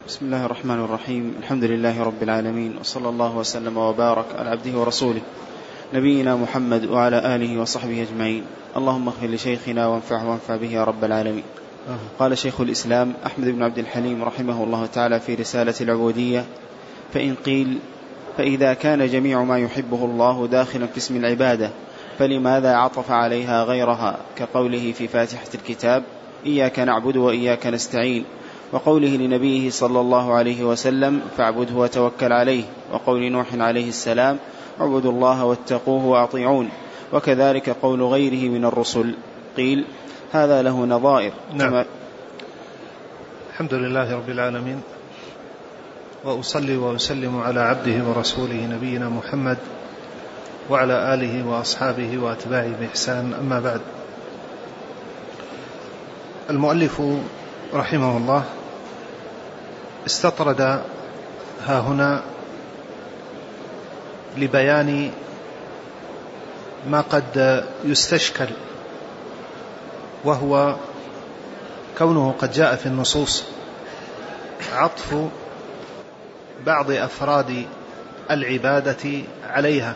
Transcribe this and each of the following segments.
بسم الله الرحمن الرحيم. الحمد لله رب العالمين، وصلى الله وسلم وبارك على عبده ورسوله نبينا محمد وعلى آله وصحبه أجمعين. اللهم اغفر لشيخنا وانفع به يا رب العالمين. قال شيخ الإسلام أحمد بن عبد الحليم رحمه الله تعالى في رسالة العبودية: فإن قيل فإذا كان جميع ما يحبه الله داخلا في اسم العبادة فلماذا عطف عليها غيرها، كقوله في فاتحة الكتاب: إياك نعبد وإياك نستعين، وقوله لنبيه صلى الله عليه وسلم: فاعبده وتوكل عليه، وقول نوح عليه السلام: اعبدوا الله واتقوه وأطيعون، وكذلك قول غيره من الرسل. قيل هذا له نظائر. نعم. الحمد لله رب العالمين، وأصلي وأسلم على عبده ورسوله نبينا محمد وعلى آله وأصحابه وأتباعه بإحسان. أما بعد، المؤلف رحمه الله استطرد ها هنا لبيان ما قد يستشكل، وهو كونه قد جاء في النصوص عطف بعض أفراد العبادة عليها،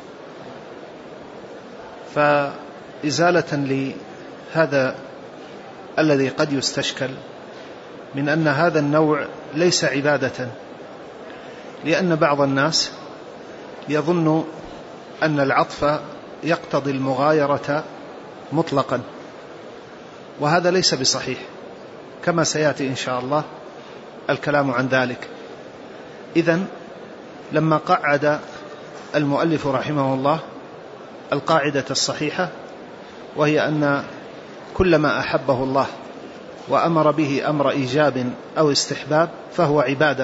فإزالة لهذا الذي قد يستشكل من أن هذا النوع ليس عبادة، لأن بعض الناس يظن أن العطف يقتضي المغايرة مطلقا، وهذا ليس بصحيح، كما سيأتي إن شاء الله الكلام عن ذلك. إذن لما قعد المؤلف رحمه الله القاعدة الصحيحة، وهي أن كل ما أحبه الله وأمر به أمر إيجاب أو استحباب فهو عبادة،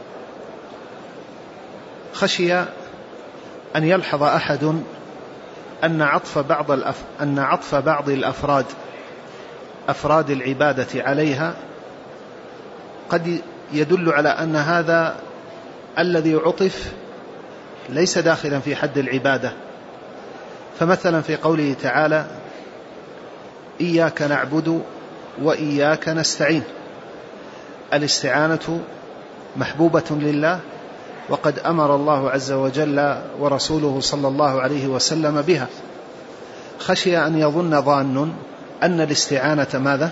خشي أن يلحظ أحد أن عطف بعض أفراد العبادة عليها قد يدل على أن هذا الذي عطف ليس داخلا في حد العبادة. فمثلا في قوله تعالى: إياك نعبد وإياك نستعين، الاستعانة محبوبة لله، وقد أمر الله عز وجل ورسوله صلى الله عليه وسلم بها. خشي أن يظن ظان أن الاستعانة ماذا؟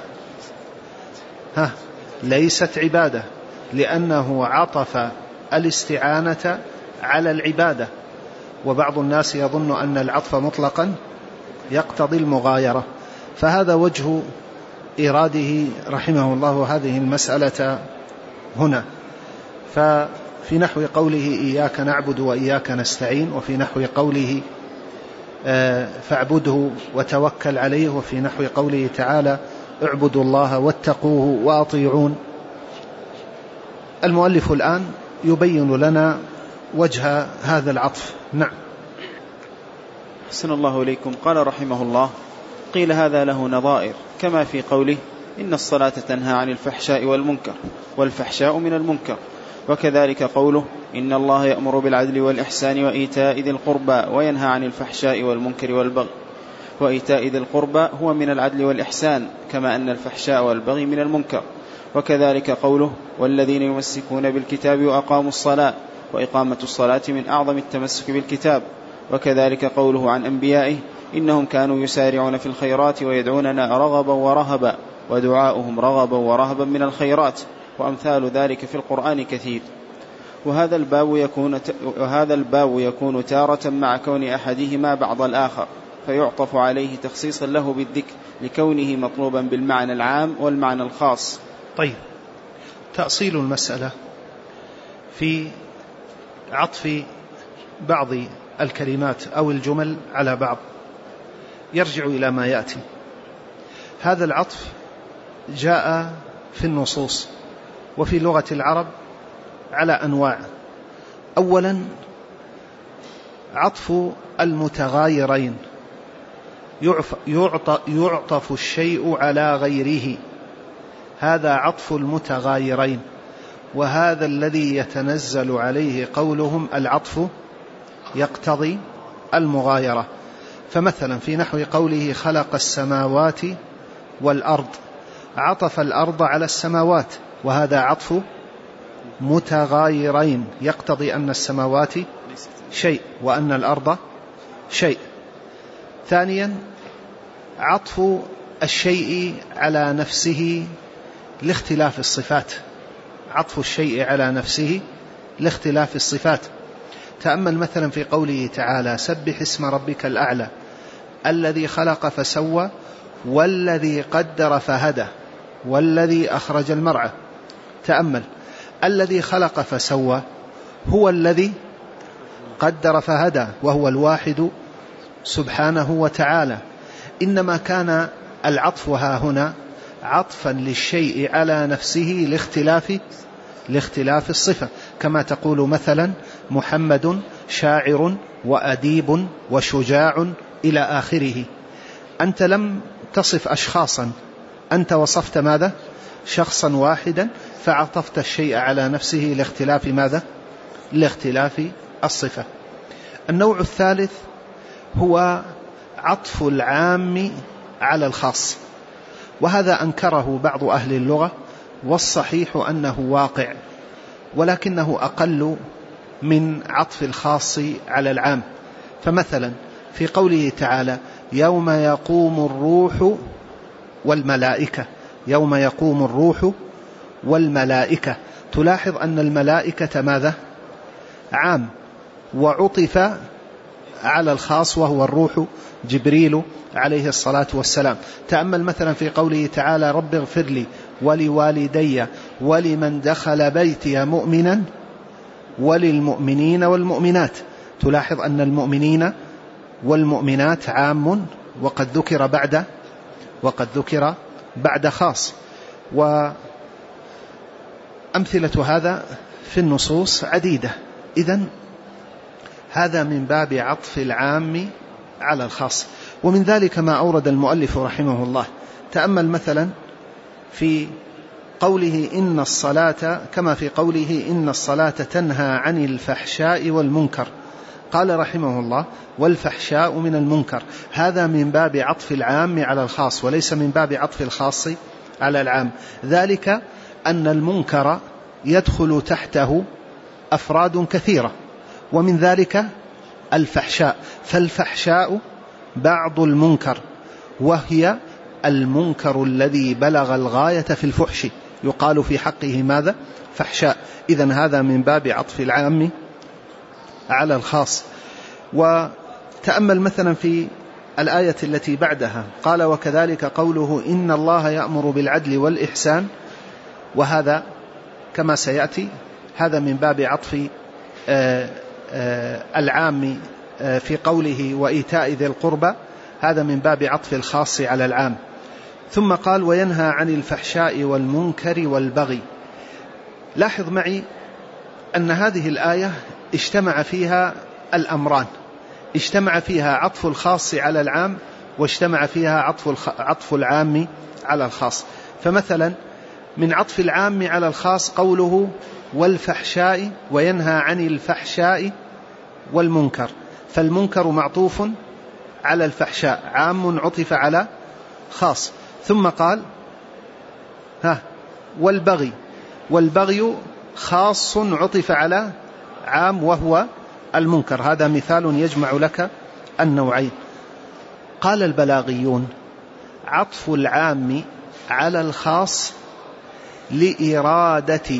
ليست عبادة، لأنه عطف الاستعانة على العبادة، وبعض الناس يظن أن العطف مطلقا يقتضي المغايرة. فهذا وجه إراده رحمه الله هذه المسألة هنا. ففي نحو قوله: إياك نعبد وإياك نستعين، وفي نحو قوله: فاعبده وتوكل عليه، وفي نحو قوله تعالى: اعبدوا الله واتقوه وأطيعون. المؤلف الآن يبين لنا وجه هذا العطف. نعم. أحسن الله إليكم. قال رحمه الله: قيل هذا له نظائر، كما في قوله: إن الصلاة تنهى عن الفحشاء والمنكر، والفحشاء من المنكر، وكذلك قوله: إن الله يأمر بالعدل والإحسان وإيتاء ذي القربى وينهى عن الفحشاء والمنكر والبغي، وإيتاء ذي القربى هو من العدل والإحسان، كما أن الفحشاء والبغي من المنكر. وكذلك قوله: والذين يمسكون بالكتاب وأقاموا الصلاة، وإقامة الصلاة من أعظم التمسك بالكتاب. وكذلك قوله عن أنبيائه: إنهم كانوا يسارعون في الخيرات ويدعوننا رغبا ورهبا، ودعاؤهم رغبا ورهبا من الخيرات، وأمثال ذلك في القرآن كثير. وهذا الباب يكون تارة مع كون أحدهما بعض الآخر، فيعطف عليه تخصيصا له بالذكر لكونه مطلوبا بالمعنى العام والمعنى الخاص. طيب، تأصيل المسألة في عطف بعض الكلمات أو الجمل على بعض يرجع إلى ما يأتي. هذا العطف جاء في النصوص وفي لغة العرب على أنواع. أولا، عطف المتغايرين، يعطف الشيء على غيره، هذا عطف المتغايرين، وهذا الذي يتنزل عليه قولهم: العطف يقتضي المغايرة. فمثلا في نحو قوله: خلق السماوات والأرض، عطف الأرض على السماوات، وهذا عطف متغايرين يقتضي أن السماوات شيء وأن الأرض شيء. ثانيا عطف الشيء على نفسه لاختلاف الصفات، عطف الشيء على نفسه لاختلاف الصفات. تأمل مثلا في قوله تعالى: سبح اسم ربك الأعلى الذي خلق فسوى والذي قدر فهدى والذي أخرج المرعى. تأمل، الذي خلق فسوى هو الذي قدر فهدى وهو الواحد سبحانه وتعالى. إنما كان العطف ها هنا عطفا للشيء على نفسه لاختلاف الصفة، كما تقول مثلا: محمد شاعر وأديب وشجاع إلى آخره. أنت لم تصف أشخاصا، أنت وصفت ماذا؟ شخصا واحدا، فعطفت الشيء على نفسه لاختلاف ماذا؟ لاختلاف الصفة. النوع الثالث هو عطف العام على الخاص، وهذا أنكره بعض أهل اللغة، والصحيح أنه واقع، ولكنه أقل من عطف الخاص على العام. فمثلا في قوله تعالى: يوم يقوم الروح والملائكة، يوم يقوم الروح والملائكة، تلاحظ أن الملائكة ماذا؟ عام، وعطف على الخاص وهو الروح جبريل عليه الصلاة والسلام. تأمل مثلا في قوله تعالى: رب اغفر لي ولوالدي ولمن دخل بيتي مؤمنا وللمؤمنين والمؤمنات. تلاحظ أن المؤمنين والمؤمنات عام، وقد ذكر بعد خاص. وأمثلة هذا في النصوص عديدة. إذن هذا من باب عطف العام على الخاص. ومن ذلك ما أورد المؤلف رحمه الله. تأمل مثلا في قوله: إن الصلاة، كما في قوله: إن الصلاة تنهى عن الفحشاء والمنكر. قال رحمه الله: والفحشاء من المنكر. هذا من باب عطف العام على الخاص، وليس من باب عطف الخاص على العام. ذلك أن المنكر يدخل تحته أفراد كثيرة، ومن ذلك الفحشاء. فالفحشاء بعض المنكر، وهي المنكر الذي بلغ الغاية في الفحش، يقال في حقه ماذا؟ فحشاء. إذن هذا من باب عطف العام على الخاص. وتأمل مثلا في الآية التي بعدها، قال: وكذلك قوله: إن الله يأمر بالعدل والإحسان. وهذا كما سيأتي هذا من باب عطف العام في قوله: وإيتاء ذي القربى. هذا من باب عطف الخاص على العام. ثم قال: وينهى عن الفحشاء والمنكر والبغي. لاحظ معي أن هذه الآية اجتمع فيها الأمران، اجتمع فيها عطف الخاص على العام، واجتمع فيها عطف العام على الخاص. فمثلا من عطف العام على الخاص قوله: والفحشاء، وينهى عن الفحشاء والمنكر. فالمنكر معطوف على الفحشاء، عام عطف على خاص. ثم قال: والبغي، والبغي خاص عطف على عام وهو المنكر. هذا مثال يجمع لك النوعين. قال البلاغيون: عطف العام على الخاص لإرادة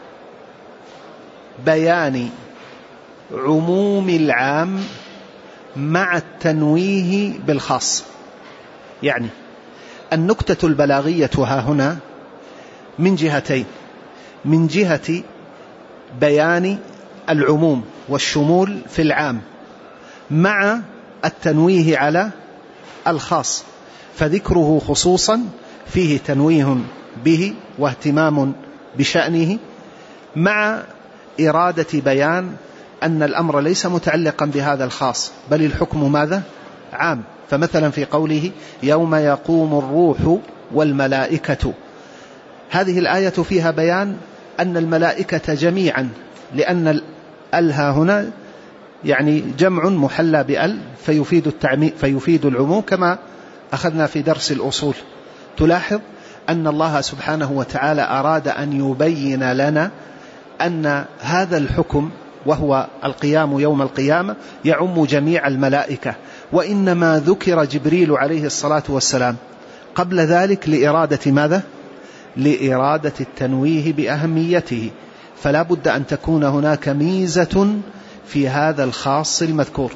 بيان عموم العام مع التنويه بالخاص. يعني النكتة البلاغية ها هنا من جهتين: من جهة بيان العموم والشمول في العام مع التنويه على الخاص، فذكره خصوصا فيه تنويه به واهتمام بشأنه، مع إرادة بيان أن الأمر ليس متعلقا بهذا الخاص، بل الحكم ماذا؟ عام. فمثلا في قوله: يوم يقوم الروح والملائكة، هذه الآية فيها بيان أن الملائكة جميعا، لأن الها هنا يعني جمع محلى بأل فيفيد العموم، كما أخذنا في درس الأصول. تلاحظ أن الله سبحانه وتعالى أراد أن يبين لنا أن هذا الحكم وهو القيام يوم القيامة يعم جميع الملائكة، وإنما ذكر جبريل عليه الصلاة والسلام قبل ذلك لإرادة ماذا؟ لإرادة التنويه بأهميته، فلا بد أن تكون هناك ميزة في هذا الخاص المذكور.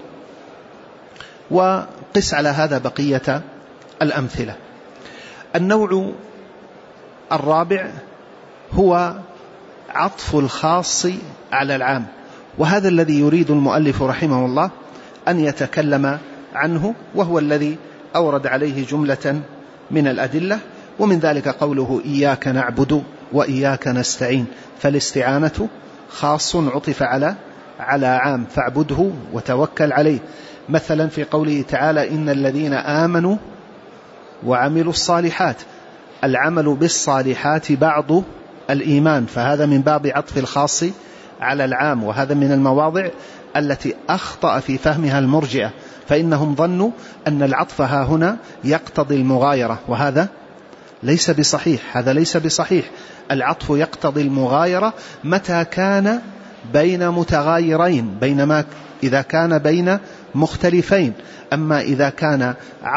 وقس على هذا بقية الأمثلة. النوع الرابع هو عطف الخاص على العام، وهذا الذي يريد المؤلف رحمه الله أن يتكلم عنه، وهو الذي أورد عليه جملة من الأدلة، ومن ذلك قوله إياك نعبد وإياك نستعين، فالاستعانة خاص عطف على عام، فاعبده وتوكل عليه. مثلا في قوله تعالى إن الذين آمنوا وعملوا الصالحات، العمل بالصالحات بعض الإيمان، فهذا من باب عطف الخاص على العام، وهذا من المواضع التي أخطأ في فهمها المرجئة، فإنهم ظنوا أن العطف ها هنا يقتضي المغايرة، وهذا ليس بصحيح. هذا ليس بصحيح. العطف يقتضي المغايرة متى كان بين متغايرين، بينما إذا كان بين مختلفين. أما إذا كان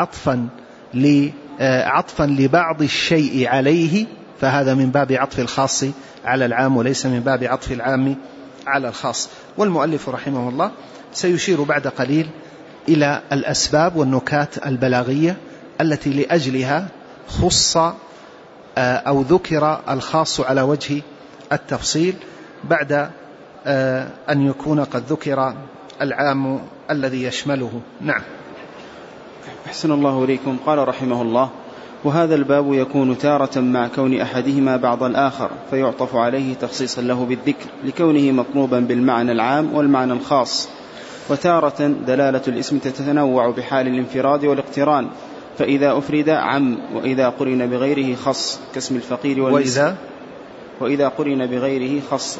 عطفا لبعض الشيء عليه فهذا من باب عطف الخاص على العام، وليس من باب عطف العام على الخاص. والمؤلف رحمه الله سيشير بعد قليل إلى الأسباب والنكات البلاغية التي لأجلها خص أو ذكر الخاص على وجه التفصيل بعد أن يكون قد ذكر العام الذي يشمله. نعم. أحسن الله إليكم. قال رحمه الله: وهذا الباب يكون تارة مع كون أحدهما بعض الآخر، فيعطف عليه تخصيصا له بالذكر لكونه مطلوبا بالمعنى العام والمعنى الخاص. وتارة دلالة الاسم تتنوع بحال الانفراد والاقتران، فإذا أفرد عم، وإذا قرن بغيره خص كاسم الفقير والمسكين. وإذا قرن بغيره خص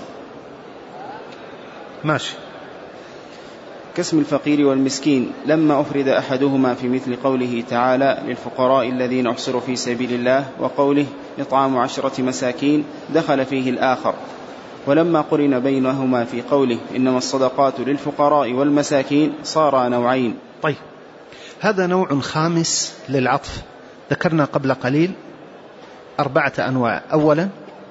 ماشي كاسم الفقير والمسكين لما أفرد أحدهما في مثل قوله تعالى للفقراء الذين أحصروا في سبيل الله، وقوله إطعام 10 مساكين دخل فيه الآخر. ولما قرن بينهما في قوله إنما الصدقات للفقراء والمساكين صار نوعين. طيب، هذا نوع خامس للعطف. ذكرنا قبل قليل 4 أنواع. أولا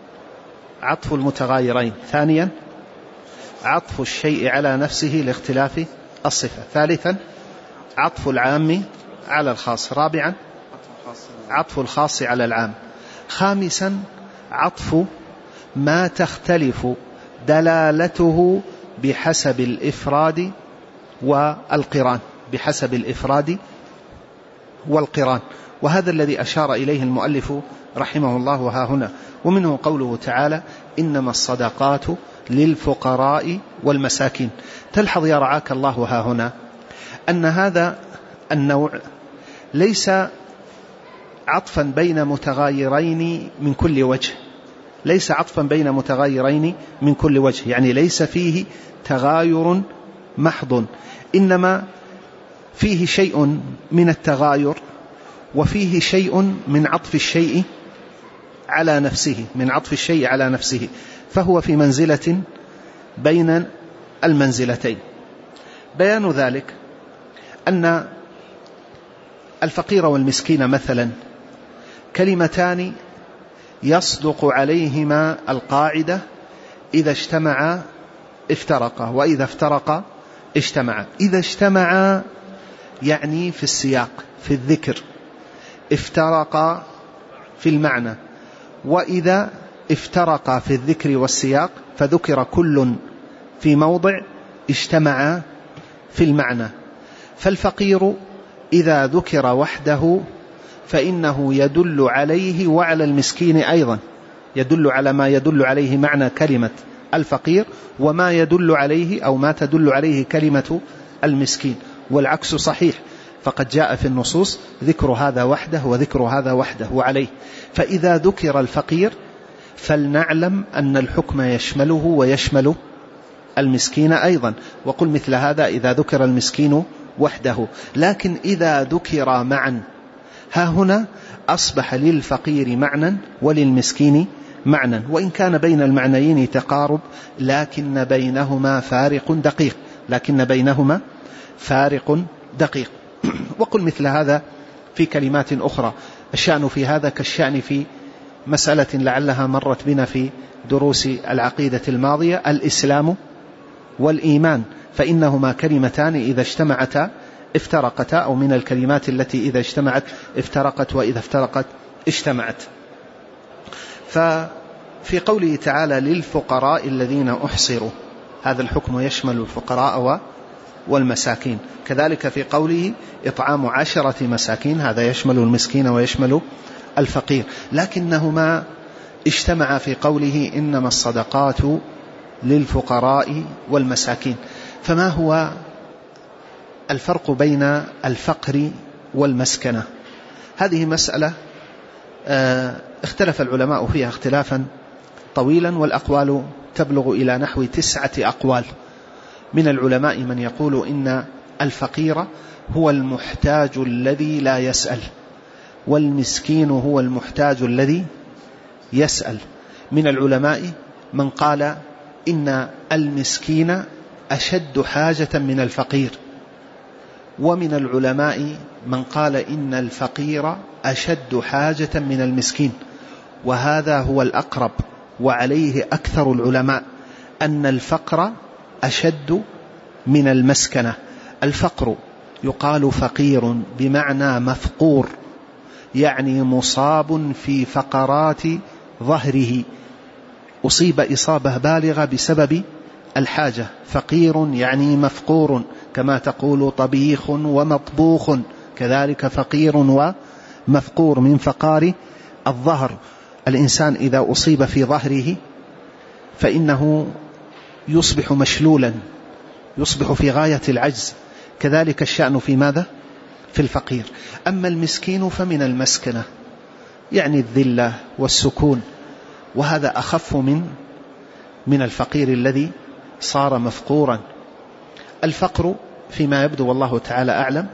عطف المتغايرين، ثانيا عطف الشيء على نفسه لاختلاف الصفة، ثالثا عطف العام على الخاص، رابعا عطف الخاص على العام، خامسا عطف ما تختلف دلالته بحسب الإفراد والقران، بحسب الإفراد والقران. وهذا الذي أشار إليه المؤلف رحمه الله ها هنا. ومنه قوله تعالى إنما الصدقات للفقراء والمساكين. تلحظ يا رعاك الله ها هنا أن هذا النوع ليس عطفا بين متغايرين من كل وجه، ليس عطفا بين متغايرين من كل وجه، يعني ليس فيه تغاير محض، إنما فيه شيء من التغاير، وفيه شيء من عطف الشيء على نفسه، من عطف الشيء على نفسه، فهو في منزلة بين المنزلتين. بيان ذلك أن الفقير والمسكين مثلا كلمتان يصدق عليهما القاعدة إذا اجتمعا افترقا، وإذا افترقا اجتمعا. إذا اجتمعا يعني في السياق، في الذكر، افترقا في المعنى. وإذا افترقا في الذكر والسياق فذكر كل في موضع، اجتمعا في المعنى. فالفقير إذا ذكر وحده فإنه يدل عليه وعلى المسكين أيضا، يدل على ما يدل عليه معنى كلمة الفقير، وما يدل عليه أو ما تدل عليه كلمة المسكين، والعكس صحيح، فقد جاء في النصوص ذكر هذا وحده وذكر هذا وحده وعليه. فإذا ذكر الفقير فلنعلم أن الحكم يشمله ويشمل المسكين أيضا، وقل مثل هذا إذا ذكر المسكين وحده. لكن إذا ذكر معا، ها هنا أصبح للفقير معنى وللمسكين معنى، وإن كان بين المعنيين تقارب لكن بينهما فارق دقيق. وقل مثل هذا في كلمات أخرى: الشأن في هذا كالشأن في مسألة لعلها مرت بنا في دروس العقيدة الماضية: الإسلام والإيمان، فإنهما كلمتان إذا اجتمعتا افترقتا، أو من الكلمات التي إذا اجتمعت افترقت وإذا افترقت اجتمعت. ففي قوله تعالى: للفقراء الذين أحصروا، هذا الحكم يشمل الفقراء والمساكين. كذلك في قوله: إطعام 10 مساكين، هذا يشمل المسكين ويشمل الفقير. لكنهما اجتمع في قوله: إنما الصدقات للفقراء والمساكين. فما هو الفرق بين الفقر والمسكنة؟ هذه مسألة اختلف العلماء فيها اختلافا طويلا، والأقوال تبلغ إلى نحو 9 أقوال. من العلماء من يقول إن الفقير هو المحتاج الذي لا يسأل، والمسكين هو المحتاج الذي يسأل. من العلماء من قال إن المسكين أشد حاجة من الفقير، ومن العلماء من قال إن الفقير أشد حاجة من المسكين. وهذا هو الأقرب، وعليه أكثر العلماء، أن الفقر أشد من المسكنة. الفقر يقال فقير بمعنى مفقور، يعني مصاب في فقرات ظهره، أصيب إصابة بالغة بسبب الحاجة. فقير يعني مفقور، كما تقول طبيخ ومطبوخ، كذلك فقير ومفقور من فقار الظهر. الإنسان إذا أصيب في ظهره فإنه يصبح مشلولا، يصبح في غاية العجز. كذلك الشأن في ماذا؟ في الفقير. أما المسكين فمن المسكنة، يعني الذلة والسكون، وهذا أخف من الفقير الذي صار مفقورا. الفقر فيما يبدو والله تعالى أعلم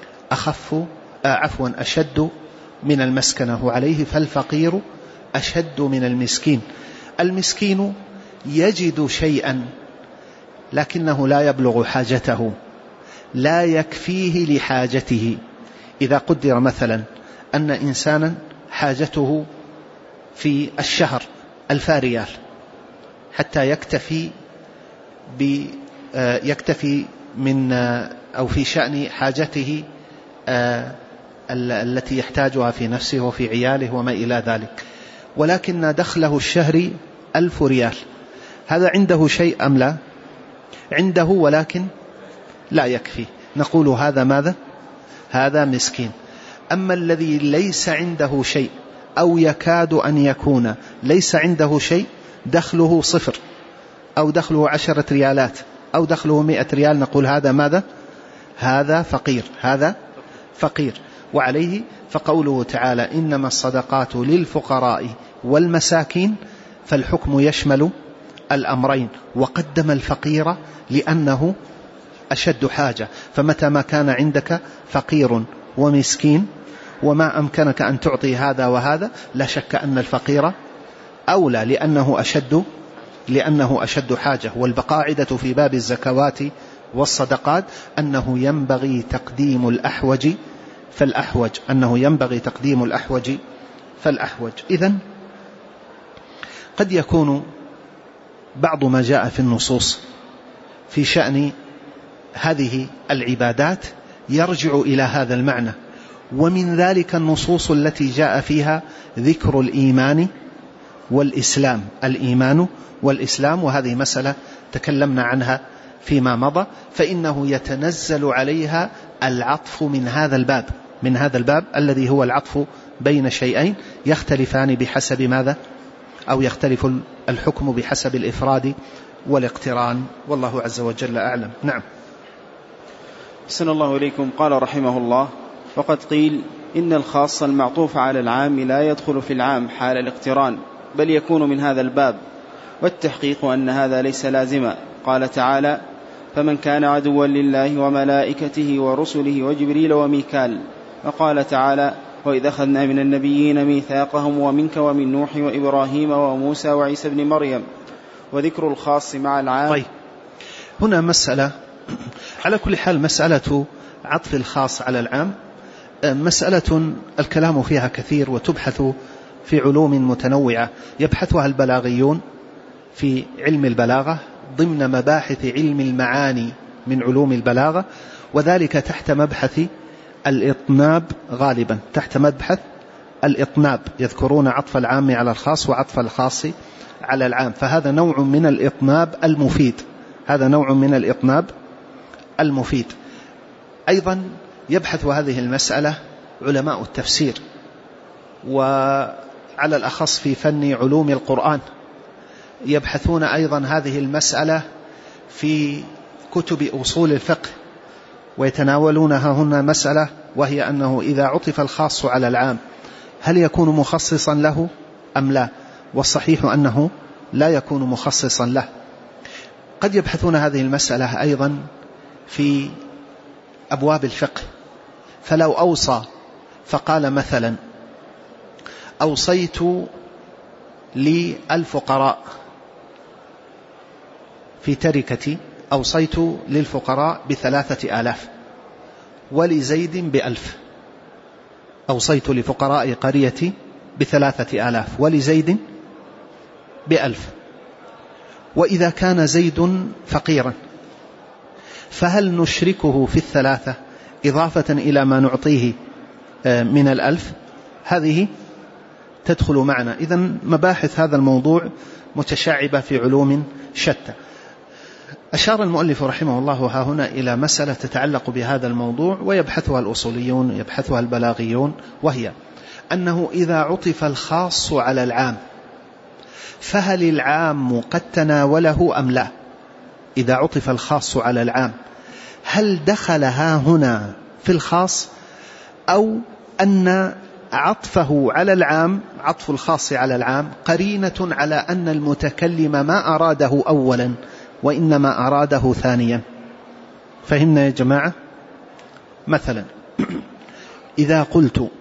أشد من المسكنة، وعليه فالفقير أشد من المسكين. المسكين يجد شيئا لكنه لا يبلغ حاجته، لا يكفيه لحاجته. إذا قدر مثلا أن إنسانا حاجته في الشهر 1000 ريال حتى يكتفي من أو في شأن حاجته التي يحتاجها في نفسه وفي عياله وما إلى ذلك، ولكن دخله الشهري 1000 ريال، هذا عنده شيء أم لا؟ عنده، ولكن لا يكفي. نقول هذا ماذا؟ هذا مسكين. أما الذي ليس عنده شيء، أو يكاد أن يكون ليس عنده شيء، دخله 0 أو دخله 10 ريالات أو دخله 100 ريال، نقول هذا ماذا؟ هذا فقير، هذا فقير. وعليه فقوله تعالى: إنما الصدقات للفقراء والمساكين، فالحكم يشمل الأمرين، وقدم الفقير لأنه أشد حاجة. فمتى ما كان عندك فقير ومسكين وما أمكنك أن تعطي هذا وهذا، لا شك أن الفقير أولى، لأنه أشد حاجة. والقاعدة في باب الزكوات والصدقات أنه ينبغي تقديم الأحوج فالأحوج، إذن قد يكون بعض ما جاء في النصوص في شأن هذه العبادات يرجع إلى هذا المعنى، ومن ذلك النصوص التي جاء فيها ذكر الإيمان والإسلام، الإيمان والإسلام، وهذه مسألة تكلمنا عنها فيما مضى. فإنه يتنزل عليها العطف من هذا الباب الذي هو العطف بين شيئين يختلفان بحسب ماذا؟ أو يختلف الحكم بحسب الإفراد والاقتران، والله عز وجل أعلم. نعم. أحسن الله إليكم. قال رحمه الله: وقد قيل إن الخاص المعطوف على العام لا يدخل في العام حال الاقتران، بل يكون من هذا الباب، والتحقيق أن هذا ليس لازما. قال تعالى: فمن كان عدوا لله وملائكته ورسله وجبريل وميكال. وقال تعالى: وإذ أخذنا من النبيين ميثاقهم ومنك ومن نوح وإبراهيم وموسى وعيسى بن مريم، وذكر الخاص مع العام. طيب، هنا مسألة، على كل حال مسألة عطف الخاص على العام مسألة الكلام فيها كثير وتبحث في علوم متنوعة يبحثها البلاغيون في علم البلاغة ضمن مباحث علم المعاني من علوم البلاغة، وذلك تحت مبحث الإطناب غالبا، تحت مبحث الإطناب يذكرون عطف العام على الخاص وعطف الخاص على العام، فهذا نوع من الإطناب المفيد، هذا نوع من الإطناب المفيد. أيضا يبحث هذه المسألة علماء التفسير، وعلى الأخص في فن علوم القرآن يبحثون أيضا هذه المسألة في كتب أصول الفقه، ويتناولونها هنا مسألة، وهي أنه إذا عطف الخاص على العام هل يكون مخصصا له أم لا؟ والصحيح أنه لا يكون مخصصا له. قد يبحثون هذه المسألة أيضا في أبواب الفقه، فلو أوصى فقال مثلا أوصيت للفقراء في تركتي، أوصيت للفقراء ب3,000 ولزيد ب1,000، أوصيت لفقراء قريتي ب3,000 ولزيد ب1,000. وإذا كان زيد فقيرا فهل نشركه في 3 إضافة إلى ما نعطيه من 1,000؟ هذه تدخل معنا. إذن مباحث هذا الموضوع متشعبة في علوم شتى. أشار المؤلف رحمه الله ها هنا إلى مسألة تتعلق بهذا الموضوع ويبحثها الأصوليون يبحثها البلاغيون، وهي أنه إذا عطف الخاص على العام فهل العام قد تناوله أم لا؟ إذا عطف الخاص على العام هل دخل ها هنا في الخاص، أو أن عطفه على العام، عطف الخاص على العام قرينة على أن المتكلم ما أراده أولا وإنما أراده ثانيا؟ فهمنا يا جماعة؟ مثلا إذا قلت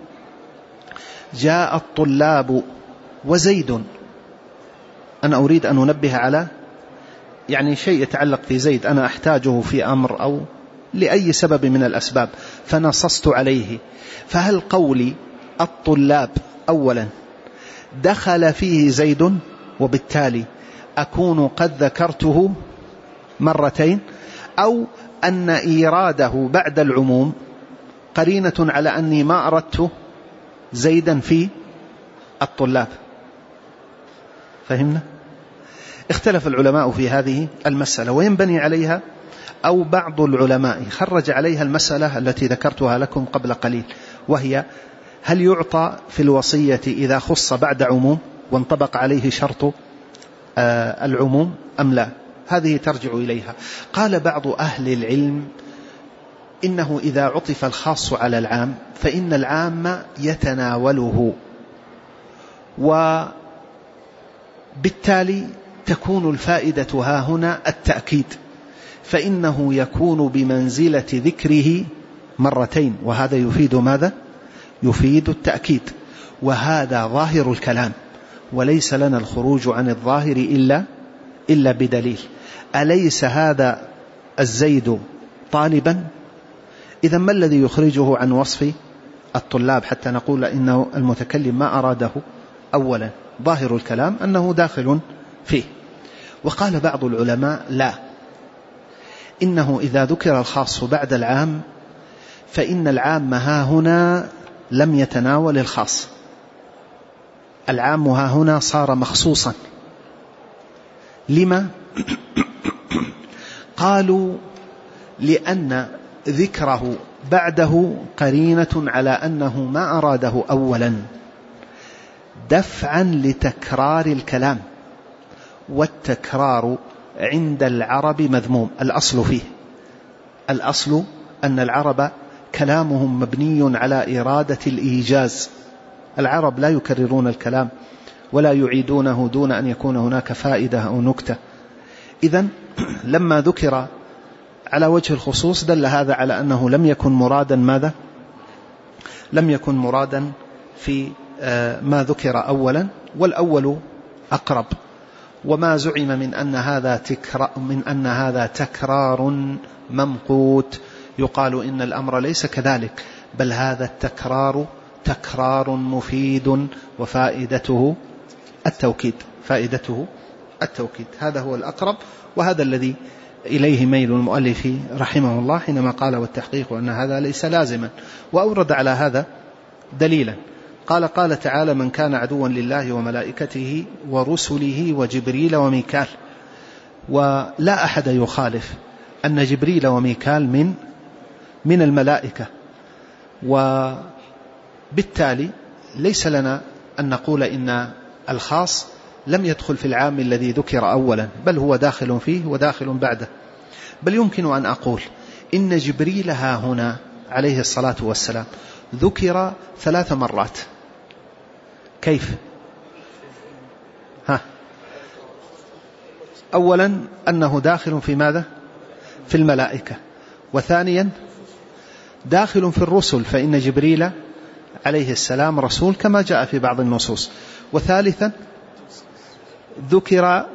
جاء الطلاب وزيد، أنا أريد أن أنبه على يعني شيء يتعلق في زيد أنا أحتاجه في أمر أو لأي سبب من الأسباب فنصصت عليه، فهل قولي الطلاب أولا دخل فيه زيد وبالتالي أكون قد ذكرته مرتين، أو أن إيراده بعد العموم قرينة على أني ما أردت زيدا في الطلاب؟ فهمنا؟ اختلف العلماء في هذه المسألة، وينبني عليها أو بعض العلماء خرج عليها المسألة التي ذكرتها لكم قبل قليل، وهي هل يعطى في الوصية إذا خص بعد عموم وانطبق عليه شرط العموم أم لا؟ هذه ترجع إليها. قال بعض أهل العلم إنه إذا عطف الخاص على العام فإن العام يتناوله، وبالتالي تكون الفائدة ها هنا التأكيد، فإنه يكون بمنزلة ذكره مرتين، وهذا يفيد ماذا؟ يفيد التأكيد، وهذا ظاهر الكلام، وليس لنا الخروج عن الظاهر إلا بدليل. أليس هذا الزيد طالبا؟ إذا ما الذي يخرجه عن وصف الطلاب حتى نقول إنه المتكلم ما أراده أولا؟ ظاهر الكلام أنه داخل فيه. وقال بعض العلماء لا، إنه إذا ذكر الخاص بعد العام فإن العام ها هنا لم يتناول الخاص، العام ها هنا صار مخصوصا. لما؟ قالوا لأن ذكره بعده قرينة على أنه ما أراده أولا، دفعا لتكرار الكلام، والتكرار عند العرب مذموم. الأصل فيه، الأصل أن العرب كلامهم مبني على إرادة الإيجاز، العرب لا يكررون الكلام ولا يعيدونه دون أن يكون هناك فائدة أو نكتة. إذن لما ذكر على وجه الخصوص دل هذا على أنه لم يكن مرادا ماذا؟ لم يكن مرادا في ما ذكر أولا، والأول أقرب. وما زعم من أن هذا تكرار ممقوت يقال إن الأمر ليس كذلك، بل هذا التكرار تكرار مفيد وفائدته التوكيد، هذا هو الأقرب، وهذا الذي إليه ميل المؤلف رحمه الله حينما قال والتحقيق أن هذا ليس لازما. وأورد على هذا دليلا، قال تعالى من كان عدوا لله وملائكته ورسله وجبريل وميكال. ولا أحد يخالف أن جبريل وميكال من الملائكة، وبالتالي ليس لنا أن نقول إن الخاص لم يدخل في العام الذي ذكر أولا، بل هو داخل فيه وداخل بعده. بل يمكن أن أقول إن جبريل ها هنا عليه الصلاة والسلام ذكر 3 مرات. كيف؟ أولا أنه داخل في ماذا؟ في الملائكة. وثانيا داخل في الرسل، فإن جبريل عليه السلام رسول كما جاء في بعض النصوص. وثالثا ذكر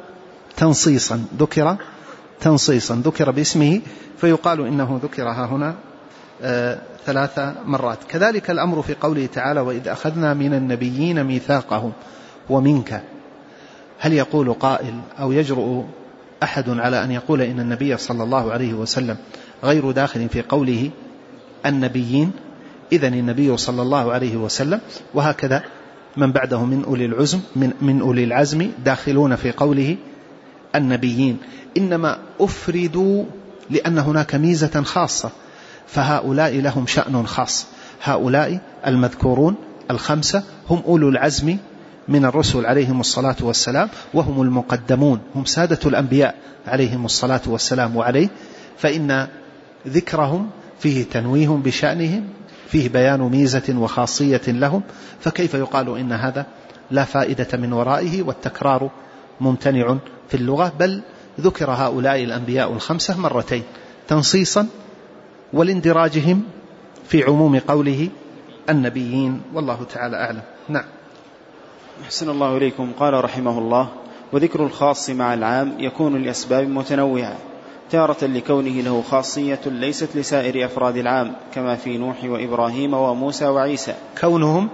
تنصيصا ذكر باسمه، فيقال إنه ذكرها هنا 3 مرات. كذلك الأمر في قوله تعالى وإذ أخذنا من النبيين ميثاقهم ومنك. هل يقول قائل أو يجرؤ أحد على أن يقول إن النبي صلى الله عليه وسلم غير داخل في قوله النبيين؟ إذن النبي صلى الله عليه وسلم وهكذا من بعده من أولي العزم داخلون في قوله النبيين، إنما أفردوا لأن هناك ميزة خاصة، فهؤلاء لهم شأن خاص. هؤلاء المذكورون 5 هم أولو العزم من الرسل عليهم الصلاة والسلام، وهم المقدمون، هم سادة الأنبياء عليهم الصلاة والسلام. وعليه فإن ذكرهم فيه تنويه بشأنهم، فيه بيان ميزة وخاصية لهم، فكيف يقال إن هذا لا فائدة من ورائه والتكرار ممتنع في اللغة؟ بل ذكر هؤلاء الأنبياء 5 مرتين تنصيصا ولاندراجهم في عموم قوله النبيين، والله تعالى أعلم. نعم. أحسن الله إليكم. قال رحمه الله وذكر الخاص مع العام يكون لأسباب متنوعة، تارة لكونه له خاصية ليست لسائر أفراد العام كما في نوح وإبراهيم وموسى وعيسى، كونهم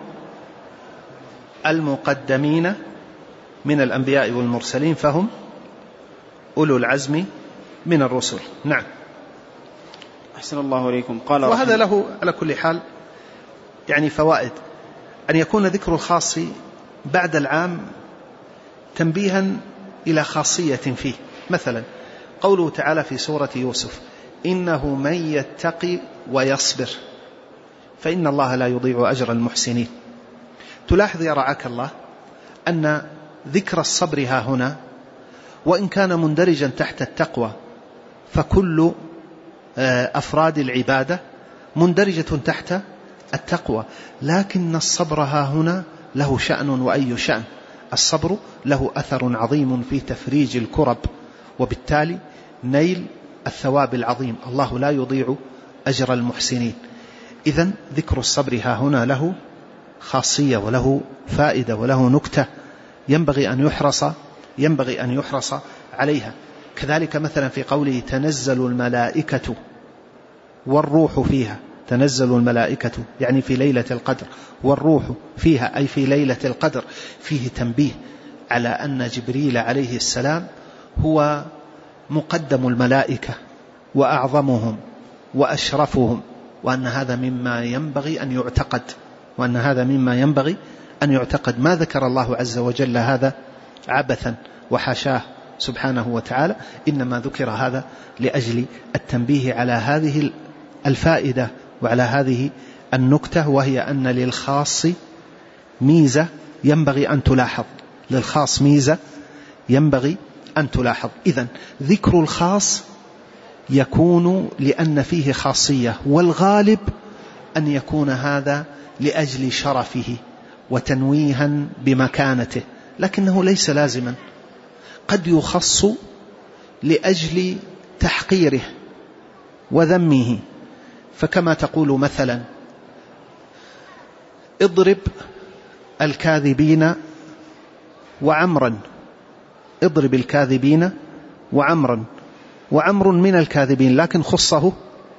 المقدمين من الأنبياء والمرسلين فهم أولو العزم من الرسل. نعم. أحسن الله إليكم. قال وهذا له على كل حال يعني فوائد، أن يكون ذكر الخاص بعد العام تنبيها إلى خاصية فيه. مثلا قوله تعالى في سورة يوسف إنه من يتقي ويصبر فإن الله لا يضيع أجر المحسنين. تلاحظ يا رعاك الله أن ذكر الصبر ها هنا وإن كان مندرجا تحت التقوى، فكل أفراد العبادة مندرجة تحت التقوى، لكن الصبر ها هنا له شأن، وأي شأن؟ الصبر له أثر عظيم في تفريج الكرب، وبالتالي نيل الثواب العظيم. الله لا يضيع أجر المحسنين. إذن ذكر الصبر ها هنا له خاصية وله فائدة وله نكتة ينبغي أن يحرص عليها. كذلك مثلا في قوله تنزل الملائكة والروح فيها، تنزل الملائكة يعني في ليلة القدر، والروح فيها أي في ليلة القدر، فيه تنبيه على أن جبريل عليه السلام هو مقدم الملائكة وأعظمهم وأشرفهم، وأن هذا مما ينبغي أن يعتقد. ما ذكر الله عز وجل هذا عبثا وحاشاه سبحانه وتعالى، إنما ذكر هذا لأجل التنبيه على هذه الفائدة وعلى هذه النكتة، وهي أن للخاص ميزة ينبغي أن تلاحظ. إذن ذكر الخاص يكون لأن فيه خاصية، والغالب أن يكون هذا لأجل شرفه وتنويها بمكانته، لكنه ليس لازما. قد يخص لأجل اضرب الكاذبين وعمرا، اضرب الكاذبين وعمرا، وعمر من الكاذبين، لكن خصه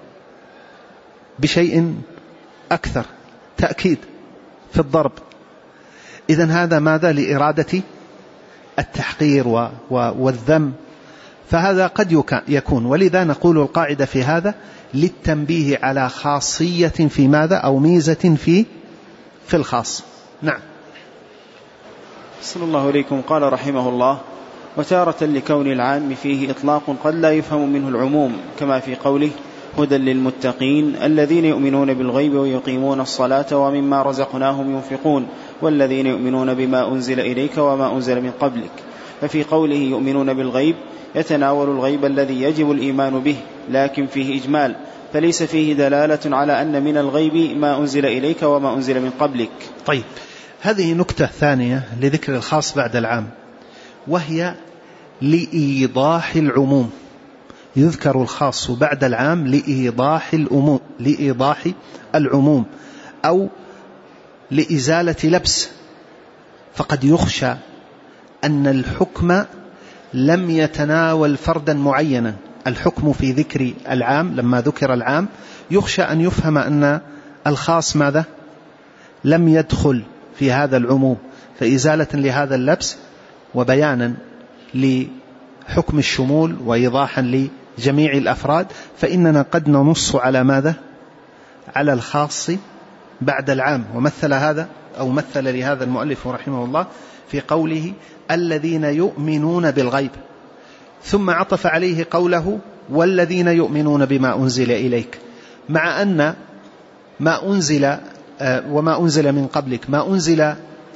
بشيء أكثر، تأكيد في الضرب. إذن هذا ماذا؟ لإرادة التحقير والذم، فهذا قد يكون. ولذا نقول القاعدة في هذا للتنبيه على خاصية في ماذا؟ أو ميزة في الخاص. نعم. صلى الله عليكم. قال رحمه الله: وتارة لكون العام فيه إطلاق قد لا يفهم منه العموم، كما في قوله: هدى للمتقين الذين يؤمنون بالغيب ويقيمون الصلاة ومما رزقناهم ينفقون والذين يؤمنون بما أنزل إليك وما أنزل من قبلك. ففي قوله يؤمنون بالغيب يتناول الغيب الذي يجب الإيمان به، لكن فيه إجمال، فليس فيه دلالة على أن من الغيب ما أنزل إليك وما أنزل من قبلك. طيب، هذه نكتة ثانية لذكر الخاص بعد العام، وهي لإيضاح العموم. يذكر الخاص بعد العام لإيضاح العموم أو لإزالة لبس. فقد يخشى أن الحكم لم يتناول فردا معينا. الحكم في ذكر العام، لما ذكر العام يخشى أن يفهم أن الخاص ماذا؟ لم يدخل في هذا العموم، فإزالة لهذا اللبس وبيانا لحكم الشمول وإيضاحا لجميع الأفراد، فإننا قد ننص على ماذا؟ على الخاص بعد العام. ومثل هذا أو مثل لهذا المؤلف رحمه الله في قوله: الذين يؤمنون بالغيب، ثم عطف عليه قوله: والذين يؤمنون بما أنزل إليك، مع أن ما أنزل وما أنزل من قبلك، ما أنزل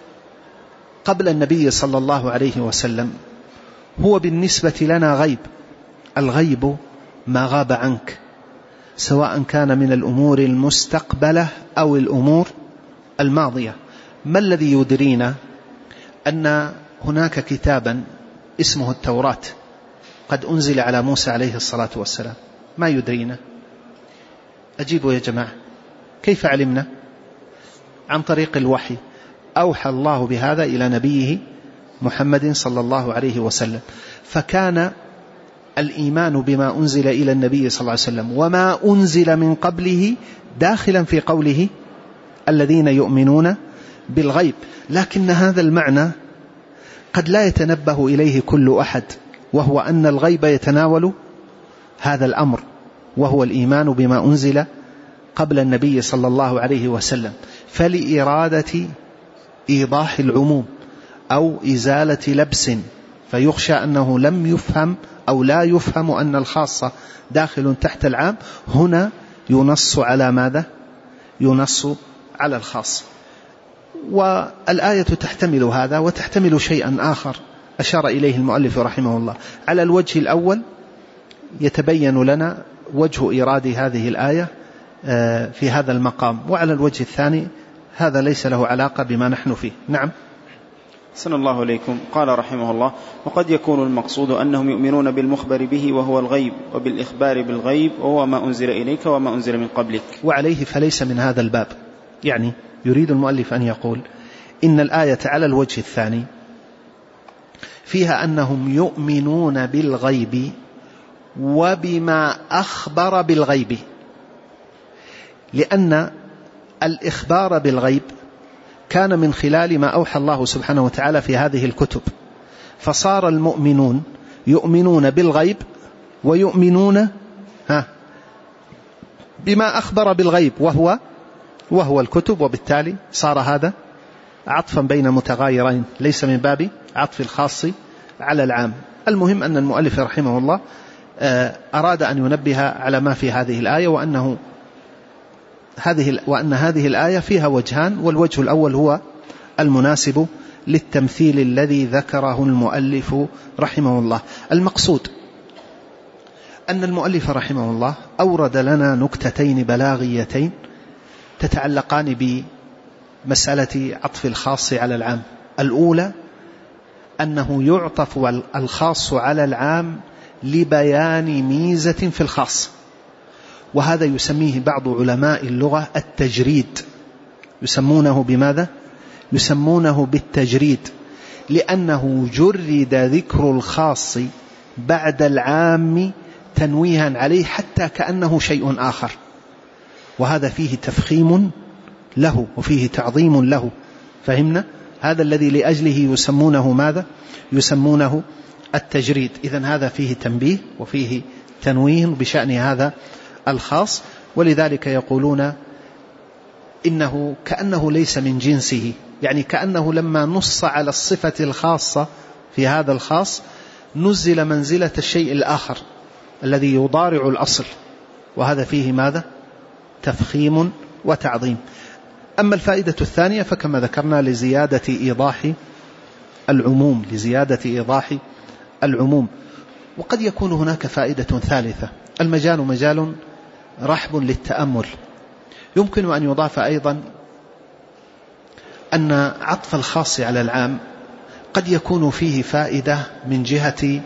قبل النبي صلى الله عليه وسلم هو بالنسبة لنا غيب. الغيب ما غاب عنك، سواء كان من الأمور المستقبلة أو الأمور الماضية. ما الذي يدرينا أن هناك كتابا اسمه التوراة قد أنزل على موسى عليه الصلاة والسلام؟ ما يدرينا؟ أجيبوا يا جماعة، كيف علمنا؟ عن طريق الوحي. أوحى الله بهذا إلى نبيه محمد صلى الله عليه وسلم، فكان الإيمان بما أنزل إلى النبي صلى الله عليه وسلم وما أنزل من قبله داخلا في قوله: الذين يؤمنون بالغيب. لكن هذا المعنى قد لا يتنبه إليه كل أحد، وهو أن الغيب يتناول هذا الأمر، وهو الإيمان بما أنزل قبل النبي صلى الله عليه وسلم. فلإرادة إيضاح العموم أو إزالة لبس، فيخشى أنه لم يفهم أو لا يفهم أن الخاصة داخل تحت العام، هنا ينص على ماذا؟ ينص على الخاص. والآية تحتمل هذا وتحتمل شيئا آخر أشار إليه المؤلف رحمه الله. على الوجه الأول يتبين لنا وجه إيراد هذه الآية في هذا المقام، وعلى الوجه الثاني هذا ليس له علاقة بما نحن فيه. نعم. صلى الله عليكم. قال رحمه الله: وقد يكون المقصود أنهم يؤمنون بالمخبر به وهو الغيب، وبالإخبار بالغيب وهو ما أنزل إليك وما أنزل من قبلك. وعليه فليس من هذا الباب. يعني يريد المؤلف أن يقول إن الآية على الوجه الثاني فيها أنهم يؤمنون بالغيب وبما أخبر بالغيب، لأن الإخبار بالغيب كان من خلال ما أوحى الله سبحانه وتعالى في هذه الكتب، فصار المؤمنون يؤمنون بالغيب ويؤمنون بما أخبر بالغيب وهو الكتب، وبالتالي صار هذا عطفا بين متغايرين، ليس من باب عطف الخاص على العام. المهم أن المؤلف رحمه الله أراد أن ينبه على ما في هذه الآية، وأن هذه الآية فيها وجهان، والوجه الأول هو المناسب للتمثيل الذي ذكره المؤلف رحمه الله. المقصود أن المؤلف رحمه الله أورد لنا نكتتين بلاغيتين تتعلقان بمسألة عطف الخاص على العام. الأولى أنه يعطف الخاص على العام لبيان ميزة في الخاص، وهذا يسميه بعض علماء اللغة التجريد، يسمونه بماذا؟ يسمونه بالتجريد، لأنه جرد ذكر الخاص بعد العام تنويها عليه حتى كأنه شيء آخر، وهذا فيه تفخيم له وفيه تعظيم له. فهمنا؟ هذا الذي لأجله يسمونه ماذا؟ يسمونه التجريد. إذن هذا فيه تنبيه وفيه تنويه بشأن هذا الخاص، ولذلك يقولون إنه كأنه ليس من جنسه، يعني كأنه لما نص على الصفة الخاصة في هذا الخاص نزل منزلة الشيء الآخر الذي يضارع الأصل، وهذا فيه ماذا؟ تفخيم وتعظيم. أما الفائدة الثانية فكما ذكرنا لزيادة إيضاح العموم، لزيادة إيضاح العموم. وقد يكون هناك فائدة ثالثة. المجال مجال رحب للتأمل. يمكن أن يضاف أيضا أن عطف الخاص على العام قد يكون فيه فائدة من جهة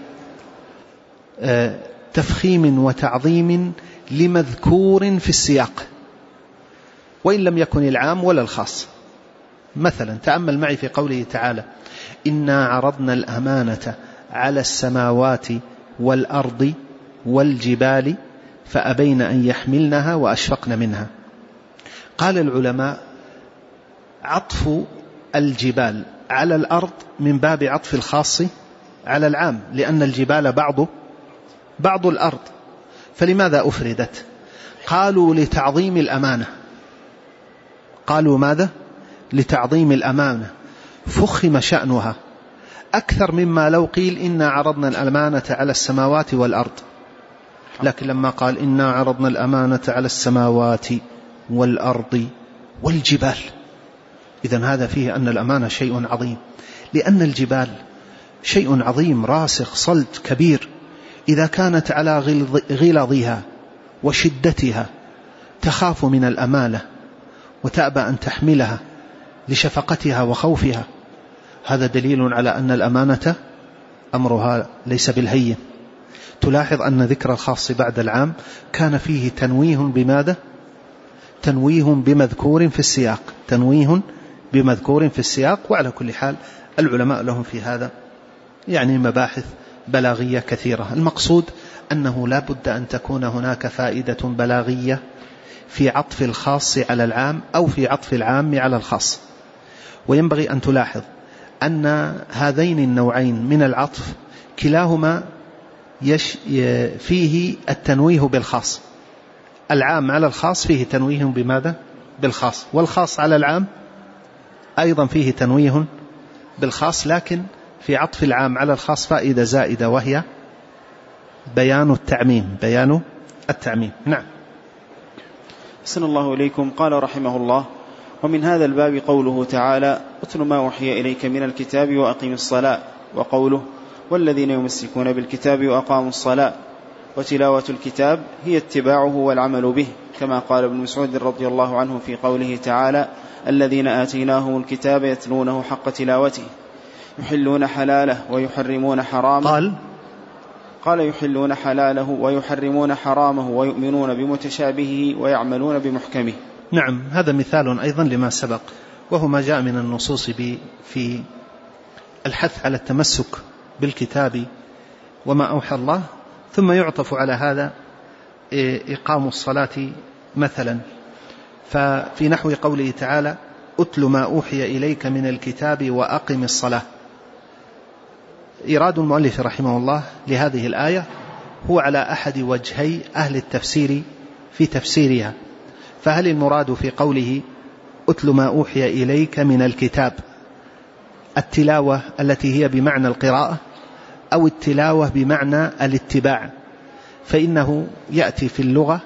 تفخيم وتعظيم لمذكور في السياق وإن لم يكن العام ولا الخاص. مثلا تأمل معي في قوله تعالى: إنا عرضنا الأمانة على السماوات والأرض والجبال فأبين أن يحملنها وأشفقن منها. قال العلماء: عطف الجبال على الأرض من باب عطف الخاص على العام، لأن الجبال بعض الأرض، فلماذا أفردت؟ قالوا لتعظيم الأمانة. قالوا ماذا؟ لتعظيم الأمانة، فخم شأنها أكثر مما لو قيل إنا عرضنا الأمانة على السماوات والأرض. لكن لما قال إنا عرضنا الأمانة على السماوات والأرض والجبال، إذن هذا فيه أن الأمانة شيء عظيم، لأن الجبال شيء عظيم راسخ صلد كبير، إذا كانت على غلظها وشدتها تخاف من الأمانة وتأبى أن تحملها لشفقتها وخوفها، هذا دليل على أن الأمانة أمرها ليس بالهين. تلاحظ أن ذكر الخاص بعد العام كان فيه تنويه بماذا؟ تنويه بمذكور في السياق، تنويه بمذكور في السياق. وعلى كل حال العلماء لهم في هذا يعني مباحث بلاغية كثيرة. المقصود أنه لا بد أن تكون هناك فائدة بلاغية في عطف الخاص على العام أو في عطف العام على الخاص. وينبغي أن تلاحظ أن هذين النوعين من العطف كلاهما فيه التنويه بالخاص. العام على الخاص فيه تنويه بماذا؟ بالخاص، والخاص على العام أيضا فيه تنويه بالخاص، لكن في عطف العام على الخاص فائدة زائدة وهي بيان التعميم، بيان التعميم. نعم. أحسن الله إليكم. قال رحمه الله: ومن هذا الباب قوله تعالى: اتل ما أوحي إليك من الكتاب وأقم الصلاة، وقوله: والذين يمسكون بالكتاب وأقاموا الصلاة. وتلاوة الكتاب هي اتباعه والعمل به، كما قال ابن مسعود رضي الله عنه في قوله تعالى: الذين آتيناهم الكتاب يتلونه حق تلاوته يحلون حلاله ويحرمون حرامه. قال يحلون حلاله ويحرمون حرامه ويؤمنون بمتشابهه ويعملون بمحكمه. نعم، هذا مثال أيضا لما سبق، وهو ما جاء من النصوص في الحث على التمسك بالكتاب وما أوحى الله، ثم يعطف على هذا إقام الصلاة مثلا. ففي نحو قوله تعالى: أتل ما أوحي إليك من الكتاب وأقم الصلاة. إيراد المؤلف رحمه الله لهذه الآية هو على أحد وجهي أهل التفسير في تفسيرها. فهل المراد في قوله أتل ما أوحي إليك من الكتاب التلاوة التي هي بمعنى القراءة، أو التلاوة بمعنى الاتباع؟ فإنه يأتي في اللغة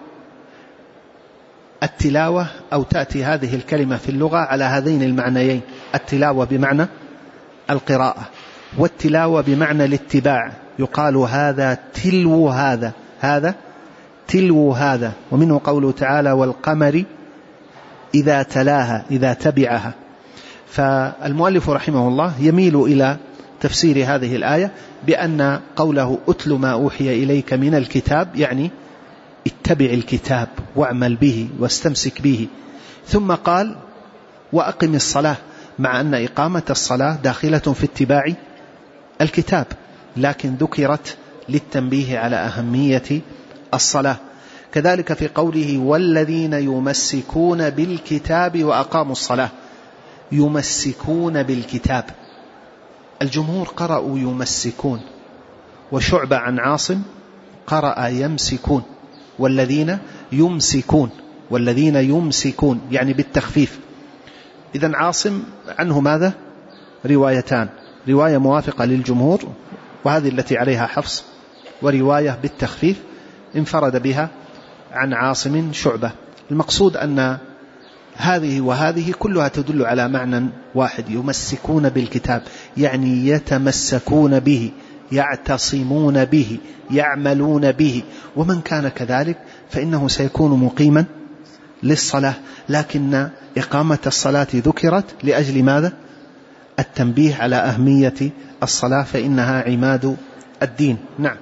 التلاوة، أو تأتي هذه الكلمة في اللغة على هذين المعنيين: التلاوة بمعنى القراءة، والتلاوة بمعنى الاتباع. يقال هذا تلو هذا، هذا تلو هذا. ومنه قوله تعالى: والقمر إذا تلاها، إذا تبعها. فالمؤلف رحمه الله يميل إلى تفسير هذه الآية بأن قوله أتل ما أوحي إليك من الكتاب يعني اتبع الكتاب واعمل به واستمسك به. ثم قال: وأقم الصلاة، مع أن إقامة الصلاة داخلة في اتباع الكتاب، لكن ذكرت للتنبيه على أهمية الصلاة. كذلك في قوله والذين يمسكون بالكتاب وأقاموا الصلاة، يمسكون بالكتاب، الجمهور قرأوا يمسكون، وشعبة عن عاصم قرأ يمسكون، والذين يمسكون، والذين يمسكون يعني بالتخفيف. إذن عاصم عنه ماذا؟ روايتان، رواية موافقة للجمهور وهذه التي عليها حفص، ورواية بالتخفيف انفرد بها عن عاصم شعبة. المقصود أن هذه وهذه كلها تدل على معنى واحد، يمسكون بالكتاب يعني يتمسكون به، يعتصمون به، يعملون به، ومن كان كذلك فإنه سيكون مقيما للصلاة. لكن إقامة الصلاة ذكرت لأجل ماذا؟ التنبيه على أهمية الصلاة، فإنها عماد الدين. نعم.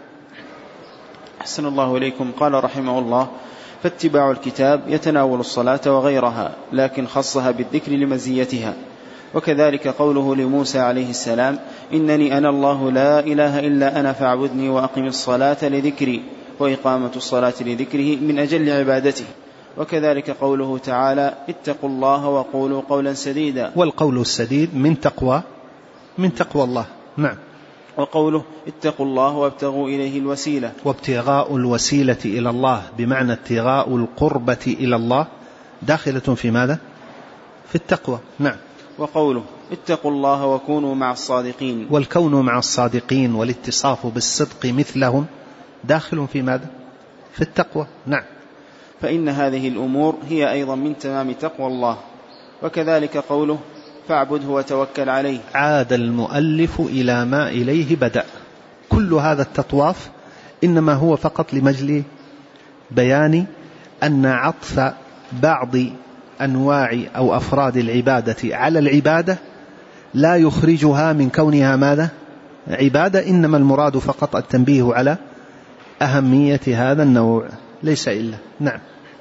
أحسن الله إليكم. قال رحمه الله: فاتباع الكتاب يتناول الصلاة وغيرها، لكن خصها بالذكر لمزيتها. وكذلك قوله لموسى عليه السلام: إنني أنا الله لا إله إلا أنا فاعبدني وأقم الصلاة لذكري، وإقامة الصلاة لذكره من أجل عبادته. وكذلك قوله تعالى: اتقوا الله وقولوا قولا سديدا، والقول السديد من تقوى الله. نعم. وقوله: اتقوا الله وابتغوا إليه الوسيلة، وابتغاء الوسيلة إلى الله بمعنى ابتغاء القربة إلى الله داخلة في ماذا؟ في التقوى. نعم. وقوله: اتقوا الله وكونوا مع الصادقين، والكون مع الصادقين والاتصاف بالصدق مثلهم داخل في ماذا؟ في التقوى. نعم. فإن هذه الأمور هي أيضا من تمام تقوى الله. وكذلك قوله: فاعبده وتوكل عليه. عاد المؤلف إلى ما إليه بدأ. كل هذا التطواف إنما هو فقط لمجل بيان أن عطف بعض أنواع أو أفراد العبادة على العبادة لا يخرجها من كونها ماذا؟ عبادة، إنما المراد فقط التنبيه على أهمية هذا النوع، ليس إلا. نعم.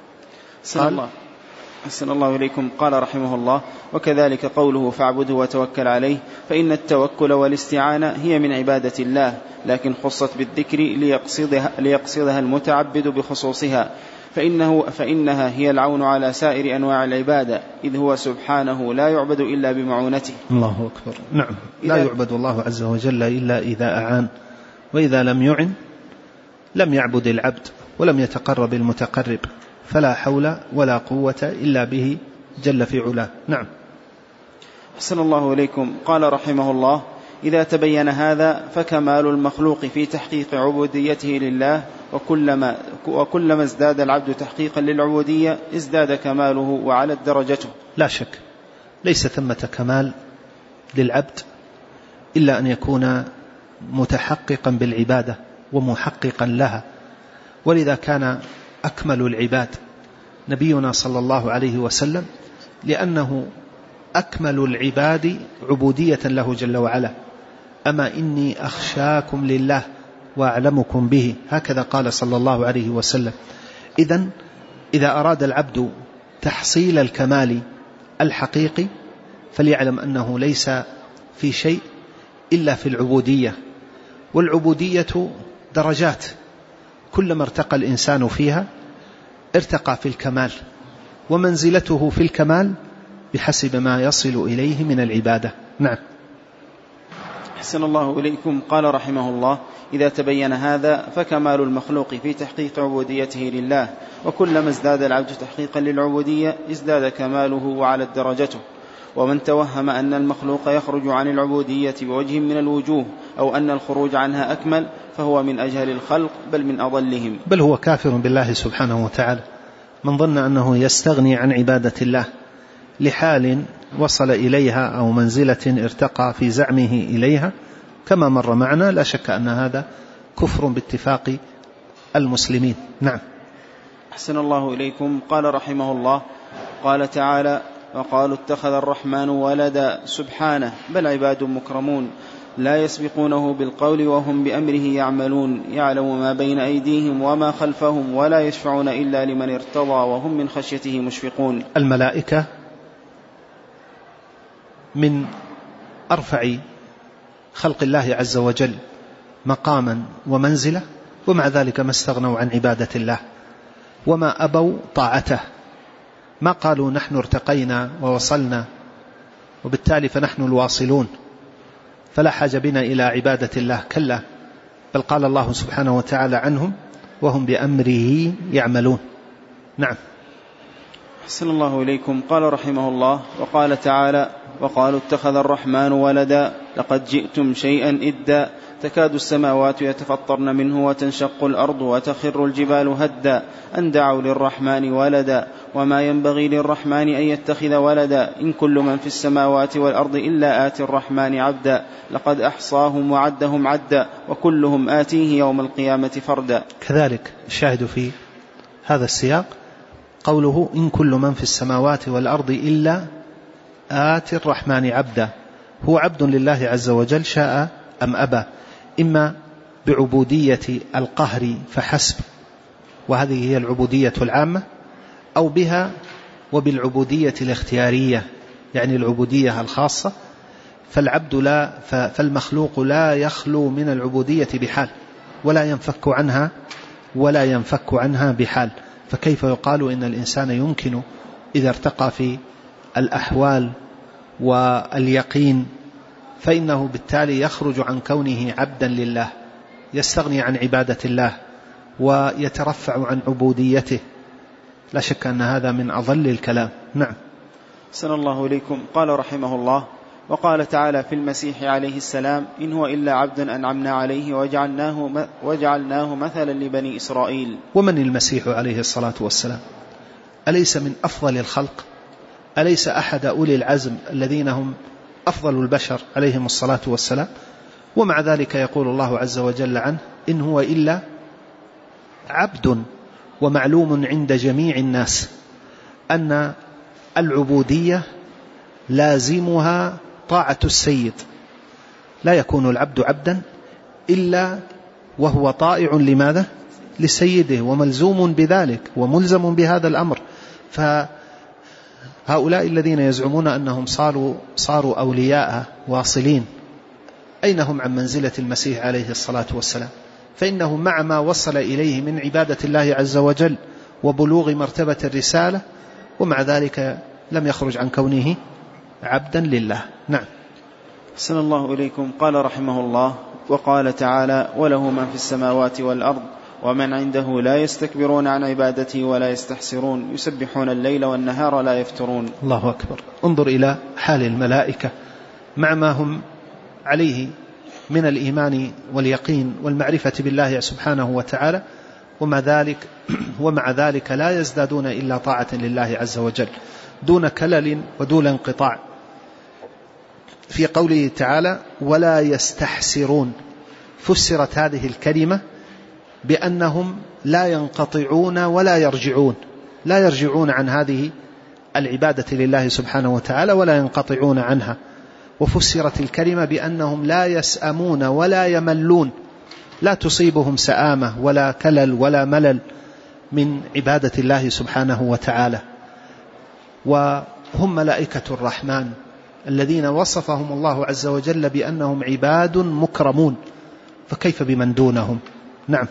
أحسن الله إليكم. قال رحمه الله: وكذلك قوله فاعبده وتوكل عليه، فإن التوكل والاستعانة هي من عبادة الله، لكن خصت بالذكر ليقصدها المتعبد بخصوصها، فإنها هي العون على سائر أنواع العبادة، إذ هو سبحانه لا يعبد إلا بمعونته. الله أكبر. نعم. لا يعبد الله عز وجل إلا إذا أعان، وإذا لم يعن لم يعبد العبد ولم يتقرب المتقرب، فلا حول ولا قوة إلا به جل في علاه. نعم. أحسن الله إليكم. قال رحمه الله: إذا تبين هذا فكمال المخلوق في تحقيق عبوديته لله، وكلما ازداد العبد تحقيقا للعبودية ازداد كماله وعلت درجته. لا شك ليس ثمة كمال للعبد إلا أن يكون متحققا بالعبادة ومحققا لها، ولذا كان أكمل العباد نبينا صلى الله عليه وسلم، لأنه أكمل العباد عبودية له جل وعلا. أما إني أخشاكم لله وأعلمكم به، هكذا قال صلى الله عليه وسلم. إذن إذا أراد العبد تحصيل الكمال الحقيقي فليعلم أنه ليس في شيء إلا في العبودية، والعبودية درجات، كلما ارتقى الإنسان فيها ارتقى في الكمال، ومنزلته في الكمال بحسب ما يصل إليه من العبادة. نعم. أحسن الله إليكم. قال رحمه الله: إذا تبين هذا فكمال المخلوق في تحقيق عبوديته لله، وكلما ازداد العبد تحقيقا للعبودية ازداد كماله وعلت درجته. ومن توهم أن المخلوق يخرج عن العبودية بوجه من الوجوه، أو أن الخروج عنها أكمل، فهو من أجهل الخلق بل من أضلهم، بل هو كافر بالله سبحانه وتعالى. من ظن أنه يستغني عن عبادة الله لحال وصل إليها أو منزلة ارتقى في زعمه إليها كما مر معنا، لا شك أن هذا كفر باتفاق المسلمين. نعم. أحسن الله إليكم. قال رحمه الله: قال تعالى: وقالوا اتخذ الرحمن ولدا، سبحانه، بل عباد مكرمون لا يسبقونه بالقول وهم بأمره يعملون، يعلم ما بين أيديهم وما خلفهم ولا يشفعون إلا لمن ارتضى وهم من خشيته مشفقون. الملائكة من أرفع خلق الله عز وجل مقاما ومنزلة، ومع ذلك ما استغنوا عن عبادة الله وما أبوا طاعته. ما قالوا نحن ارتقينا ووصلنا وبالتالي فنحن الواصلون فلا حاجة بنا إلى عبادة الله، كلا، بل قال الله سبحانه وتعالى عنهم وهم بأمره يعملون. نعم. أحسن الله إليكم. قال رحمه الله: وقال تعالى: وقالوا اتخذ الرحمن ولدا لقد جئتم شيئا إدا تكاد السماوات يتفطرن منه وتنشق الأرض وتخر الجبال هدا أن دعوا للرحمن ولدا وما ينبغي للرحمن أن يتخذ ولدا إن كل من في السماوات والأرض إلا آتي الرحمن عبدا لقد أحصاهم وعدهم عدا وكلهم آتيه يوم القيامة فردا. كذلك الشاهد في هذا السياق قوله إن كل من في السماوات والأرض إلا آتي الرحمن عبدا، هو عبد لله عز وجل شاء أم أبى، إما بعبودية القهر فحسب وهذه هي العبودية العامة، أو بها وبالعبودية الاختيارية يعني العبودية الخاصة. فالمخلوق لا يخلو من العبودية بحال ولا ينفك عنها بحال. فكيف يقال إن الإنسان يمكن إذا ارتقى في الأحوال واليقين فإنه بالتالي يخرج عن كونه عبدا لله، يستغني عن عبادة الله ويترفع عن عبوديته. لا شك أن هذا من أضل الكلام. نعم. أحسن الله إليكم. قال رحمه الله: وقال تعالى في المسيح عليه السلام: إن هو إلا عبد أنعمنا عليه وجعلناه مثلا لبني إسرائيل. ومن المسيح عليه الصلاة والسلام؟ أليس من أفضل الخلق؟ أليس أحد أولي العزم الذين هم أفضل البشر عليهم الصلاة والسلام؟ ومع ذلك يقول الله عز وجل عنه: إن هو إلا عبد. ومعلوم عند جميع الناس أن العبودية لازمها طاعة السيد، لا يكون العبد عبدا إلا وهو طائع لماذا؟ لسيده، وملزوم بذلك وملزم بهذا الأمر. فهؤلاء الذين يزعمون أنهم صاروا أولياء واصلين، أين هم عن منزلة المسيح عليه الصلاة والسلام؟ فإنه مع ما وصل إليه من عبادة الله عز وجل وبلوغ مرتبة الرسالة، ومع ذلك لم يخرج عن كونه عبدا لله. نعم. أحسن الله إليكم. قال رحمه الله: وقال تعالى: وله من في السماوات والأرض ومن عنده لا يستكبرون عن عبادته ولا يستحسرون يسبحون الليل والنهار لا يفترون. الله أكبر. انظر إلى حال الملائكة مع ما هم عليه من الإيمان واليقين والمعرفة بالله سبحانه وتعالى، ومع ذلك لا يزدادون إلا طاعة لله عز وجل دون كلل ودون انقطاع. في قوله تعالى: ولا يستحسرون، فسرت هذه الكلمة بأنهم لا ينقطعون ولا يرجعون عن هذه العبادة لله سبحانه وتعالى ولا ينقطعون عنها. وفسرت الكلمة بأنهم لا يسأمون ولا يملون، لا تصيبهم سآمة ولا كلل ولا ملل من عبادة الله سبحانه وتعالى. وهم ملائكة الرحمن الذين وصفهم الله عز وجل بأنهم عباد مكرمون، فكيف بمن دونهم؟ نعم.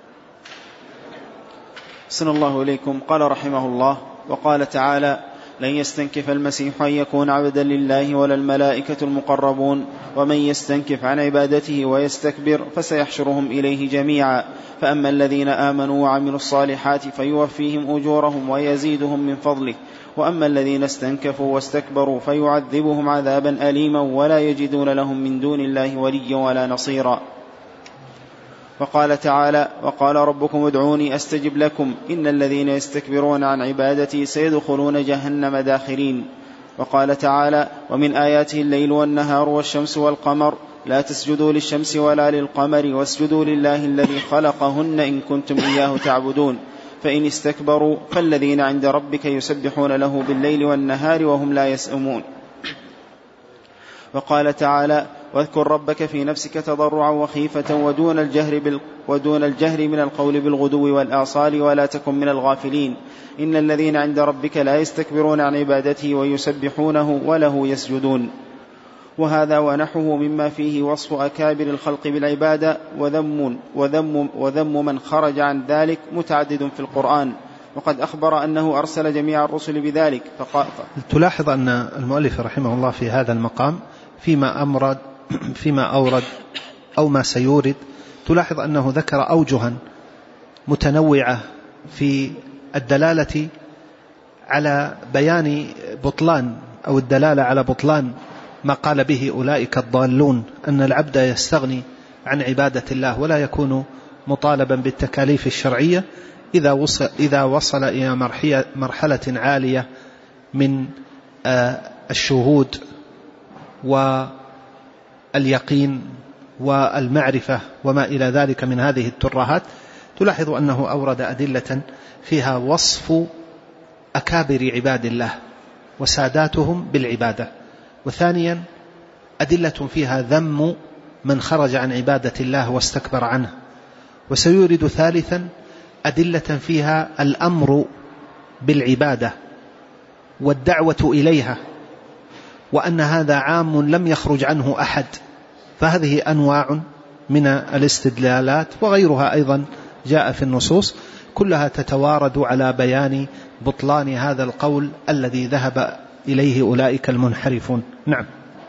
أحسن الله إليكم. قال رحمه الله: وقال تعالى: لن يستنكف المسيح أن يكون عبدا لله ولا الملائكة المقربون ومن يستنكف عن عبادته ويستكبر فسيحشرهم إليه جميعا فأما الذين آمنوا وعملوا الصالحات فيوفيهم أجورهم ويزيدهم من فضله وأما الذين استنكفوا واستكبروا فيعذبهم عذابا أليما ولا يجدون لهم من دون الله وليا ولا نصيرا. وقال تعالى: وقال ربكم ادعوني أستجب لكم إن الذين يستكبرون عن عبادتي سيدخلون جهنم داخرين. وقال تعالى: ومن آياته الليل والنهار والشمس والقمر لا تسجدوا للشمس ولا للقمر واسجدوا لله الذي خلقهن إن كنتم إياه تعبدون فإن استكبروا فالذين عند ربك يسبحون له بالليل والنهار وهم لا يسأمون. وقال تعالى: واذكر ربك في نفسك تضرعا وخيفة ودون الجهر من القول بالغدو والآصال ولا تكن من الغافلين إن الذين عند ربك لا يستكبرون عن عبادته ويسبحونه وله يسجدون. وهذا ونحوه مما فيه وصف أكابر الخلق بالعبادة وذم من خرج عن ذلك متعدد في القرآن، وقد أخبر أنه أرسل جميع الرسل بذلك. تلاحظ أن المؤلف رحمه الله في هذا المقام فيما أورد أو ما سيورد، تلاحظ أنه ذكر أوجها متنوعة في الدلالة على بيان بطلان أو الدلالة على بطلان ما قال به أولئك الضالون، أن العبد يستغني عن عبادة الله ولا يكون مطالبا بالتكاليف الشرعية إذا وصل إلى مرحلة عالية من الشهود واليقين والمعرفة وما إلى ذلك من هذه الترهات. تلاحظ أنه أورد أدلة فيها وصف أكابر عباد الله وساداتهم بالعبادة، وثانيا أدلة فيها ذم من خرج عن عبادة الله واستكبر عنه، وسيورد ثالثا أدلة فيها الأمر بالعبادة والدعوة إليها، وأن هذا عام لم يخرج عنه أحد. فهذه أنواع من الاستدلالات وغيرها أيضا جاء في النصوص، كلها تتوارد على بيان بطلان هذا القول الذي ذهب إليه أولئك المنحرفون. نعم.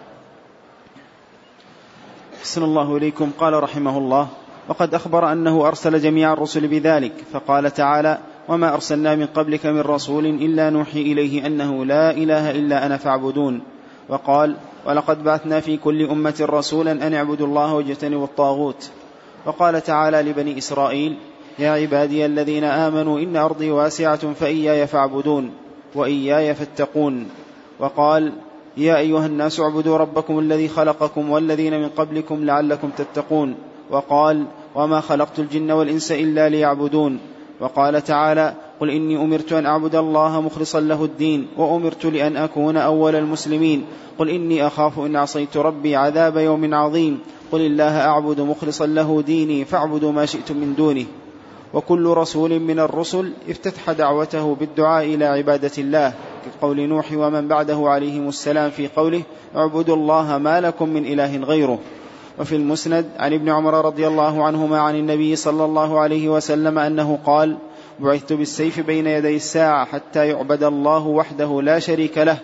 أحسن الله إليكم. قال رحمه الله: وقد أخبر أنه أرسل جميع الرسل بذلك، فقال تعالى: وما أرسلنا من قبلك من رسول إلا نوحي إليه أنه لا إله إلا أنا فاعبدون. وقال: ولقد بعثنا في كل أمة رسولا أن اعبدوا الله واجتنبوا الطاغوت. وقال تعالى لبني إسرائيل: يا عبادي الذين آمنوا إن أرضي واسعة فإياي فاعبدون وإياي فاتقون. وقال: يا أيها الناس اعبدوا ربكم الذي خلقكم والذين من قبلكم لعلكم تتقون. وقال: وما خلقت الجن والإنس إلا ليعبدون. وقال تعالى: قل إني أمرت أن أعبد الله مخلصا له الدين وأمرت لأن أكون أول المسلمين. قل إني أخاف إن عصيت ربي عذاب يوم عظيم. قل الله أعبد مخلصا له ديني فاعبدوا ما شئتم من دونه. وكل رسول من الرسل افتتح دعوته بالدعاء إلى عبادة الله، كقول نوح ومن بعده عليهم السلام في قوله: اعبدوا الله ما لكم من إله غيره. وفي المسند عن ابن عمر رضي الله عنهما عن النبي صلى الله عليه وسلم أنه قال: بعثت بالسيف بين يدي الساعة حتى يعبد الله وحده لا شريك له،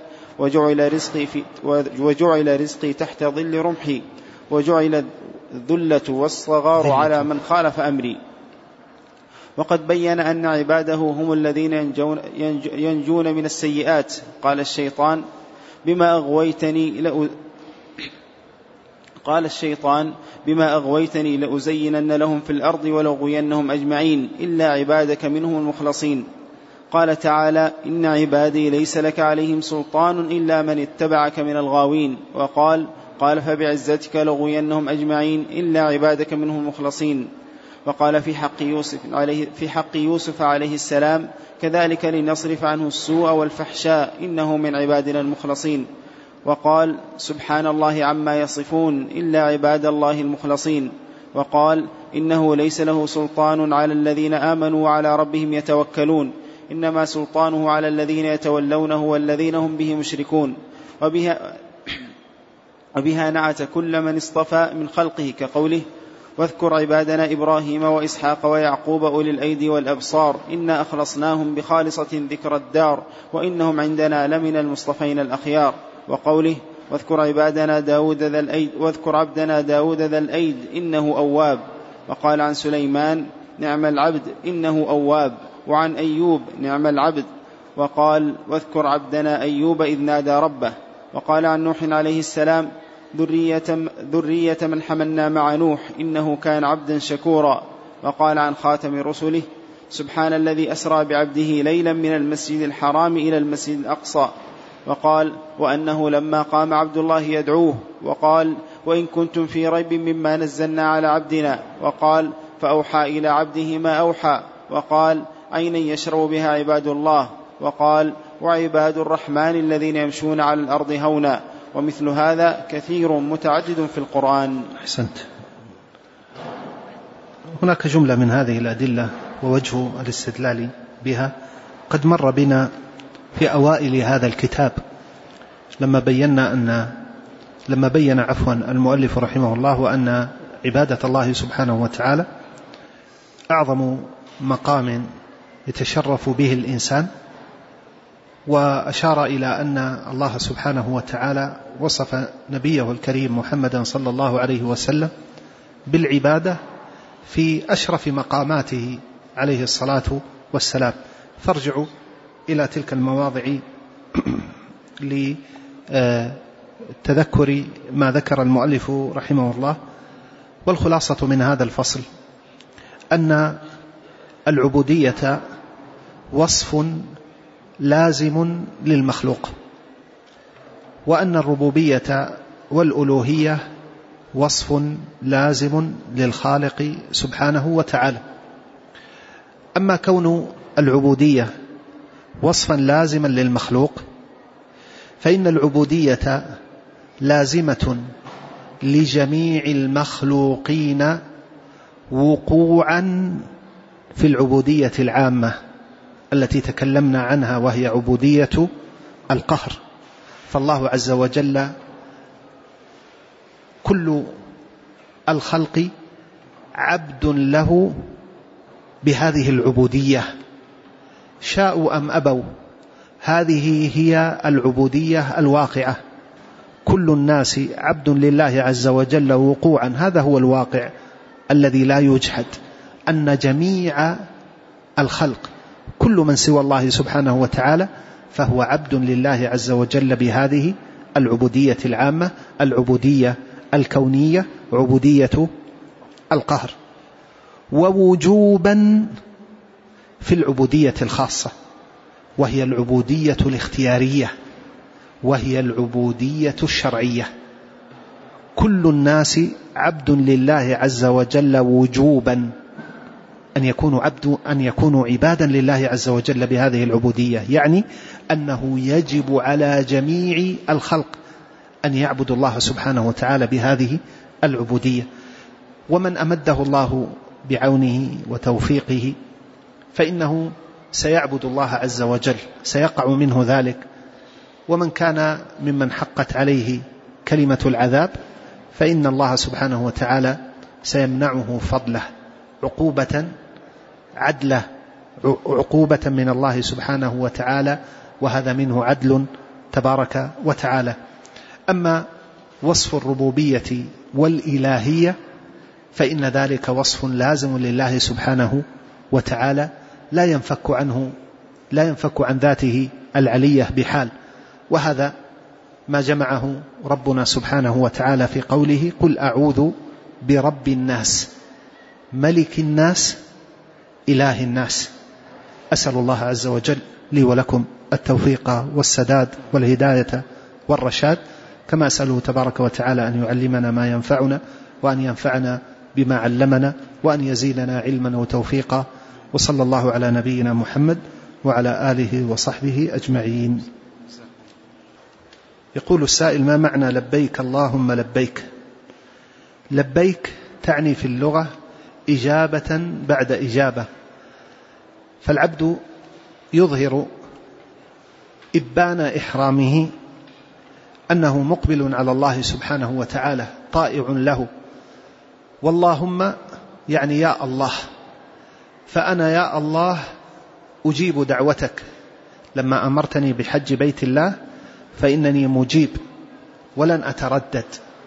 وجعل رزقي تحت ظل رمحي، وجعل الذلة والصغار على من خالف أمري. وقد بين أن عباده هم الذين ينجون من السيئات. قال الشيطان: بما أغويتني لأزينن لهم في الأرض ولأغوينهم أجمعين إلا عبادك منهم المخلصين. قال تعالى: إن عبادي ليس لك عليهم سلطان إلا من اتبعك من الغاوين. وقال: فبعزتك لأغوينهم أجمعين إلا عبادك منهم المخلصين. وقال في حق يوسف عليه السلام: كذلك لنصرف عنه السوء والفحشاء إنه من عبادنا المخلصين. وقال: سبحان الله عما يصفون إلا عباد الله المخلصين. وقال: إنه ليس له سلطان على الذين آمنوا وعلى ربهم يتوكلون، إنما سلطانه على الذين يتولونه والذين هم به مشركون. وبها نعت كل من اصطفى من خلقه، كقوله: واذكر عبادنا إبراهيم وإسحاق ويعقوب أولي الأيدي والأبصار إنا أخلصناهم بخالصة ذكر الدار وإنهم عندنا لمن المصطفين الأخيار. وقوله: واذكر عبدنا داود ذا الأيد إنه أواب. وقال عن سليمان: نعم العبد إنه أواب. وعن أيوب: نعم العبد. وقال: واذكر عبدنا أيوب إذ نادى ربه. وقال عن نوح عليه السلام: ذرية من حملنا مع نوح إنه كان عبدا شكورا. وقال عن خاتم رسله: سبحان الذي أسرى بعبده ليلا من المسجد الحرام إلى المسجد الأقصى. وقال: وأنه لما قام عبد الله يدعوه وقال: وإن كنتم في ريب مما نزلنا على عبدنا. وقال: فأوحى إلى عبده ما أوحى. وقال: عينا يشرب بها عباد الله. وقال: وعباد الرحمن الذين يمشون على الأرض هونا. ومثل هذا كثير متعدد في القرآن. أحسنت. هناك جملة من هذه الأدلة ووجه الاستدلال بها قد مر بنا في أوائل هذا الكتاب، لما بينا أن لما بين المؤلف رحمه الله وأن عبادة الله سبحانه وتعالى أعظم مقام يتشرف به الإنسان، وأشار إلى أن الله سبحانه وتعالى وصف نبيه الكريم محمدا صلى الله عليه وسلم بالعبادة في أشرف مقاماته عليه الصلاة والسلام. فارجعوا إلى تلك المواضع لتذكر ما ذكر المؤلف رحمه الله. والخلاصة من هذا الفصل أن العبودية وصف لازم للمخلوق، وأن الربوبية والألوهية وصف لازم للخالق سبحانه وتعالى. أما كون العبودية وصفا لازما للمخلوق فإن العبودية لازمة لجميع المخلوقين وقوعا في العبودية العامة التي تكلمنا عنها، وهي عبودية القهر. فالله عز وجل كل الخلق عبد له بهذه العبودية، شاءوا أم أبوا. هذه هي العبودية الواقعة، كل الناس عبد لله عز وجل وقوعا. هذا هو الواقع الذي لا يجحد، أن جميع الخلق كل من سوى الله سبحانه وتعالى فهو عبد لله عز وجل بهذه العبودية العامة، العبودية الكونية، عبودية القهر. ووجوبا في العبودية الخاصة، وهي العبودية الاختيارية، وهي العبودية الشرعية. كل الناس عبد لله عز وجل وجوبا، أن يكونوا عبادا لله عز وجل بهذه العبودية، يعني أنه يجب على جميع الخلق أن يعبدوا الله سبحانه وتعالى بهذه العبودية. ومن أمده الله بعونه وتوفيقه فإنه سيعبد الله عز وجل، سيقع منه ذلك. ومن كان ممن حقت عليه كلمة العذاب فإن الله سبحانه وتعالى سيمنعه فضله، عقوبة عدله، عقوبة من الله سبحانه وتعالى، وهذا منه عدل تبارك وتعالى. أما وصف الربوبية والإلهية فإن ذلك وصف لازم لله سبحانه وتعالى، لا ينفك عن ذاته العلية بحال. وهذا ما جمعه ربنا سبحانه وتعالى في قوله: قل أعوذ برب الناس ملك الناس إله الناس. أسأل الله عز وجل لي ولكم التوفيق والسداد والهداية والرشاد، كما أسأله تبارك وتعالى أن يعلمنا ما ينفعنا، وأن ينفعنا بما علمنا، وأن يزيدنا علما وتوفيقا. وصلى الله على نبينا محمد وعلى آله وصحبه أجمعين. يقول السائل: ما معنى لبيك اللهم لبيك؟ لبيك تعني في اللغة إجابة بعد إجابة، فالعبد يظهر إبان إحرامه أنه مقبل على الله سبحانه وتعالى طائع له. واللهم يعني يا الله، فأنا يا الله أجيب دعوتك، لما أمرتني بحج بيت الله فإنني مجيب ولن أتردد.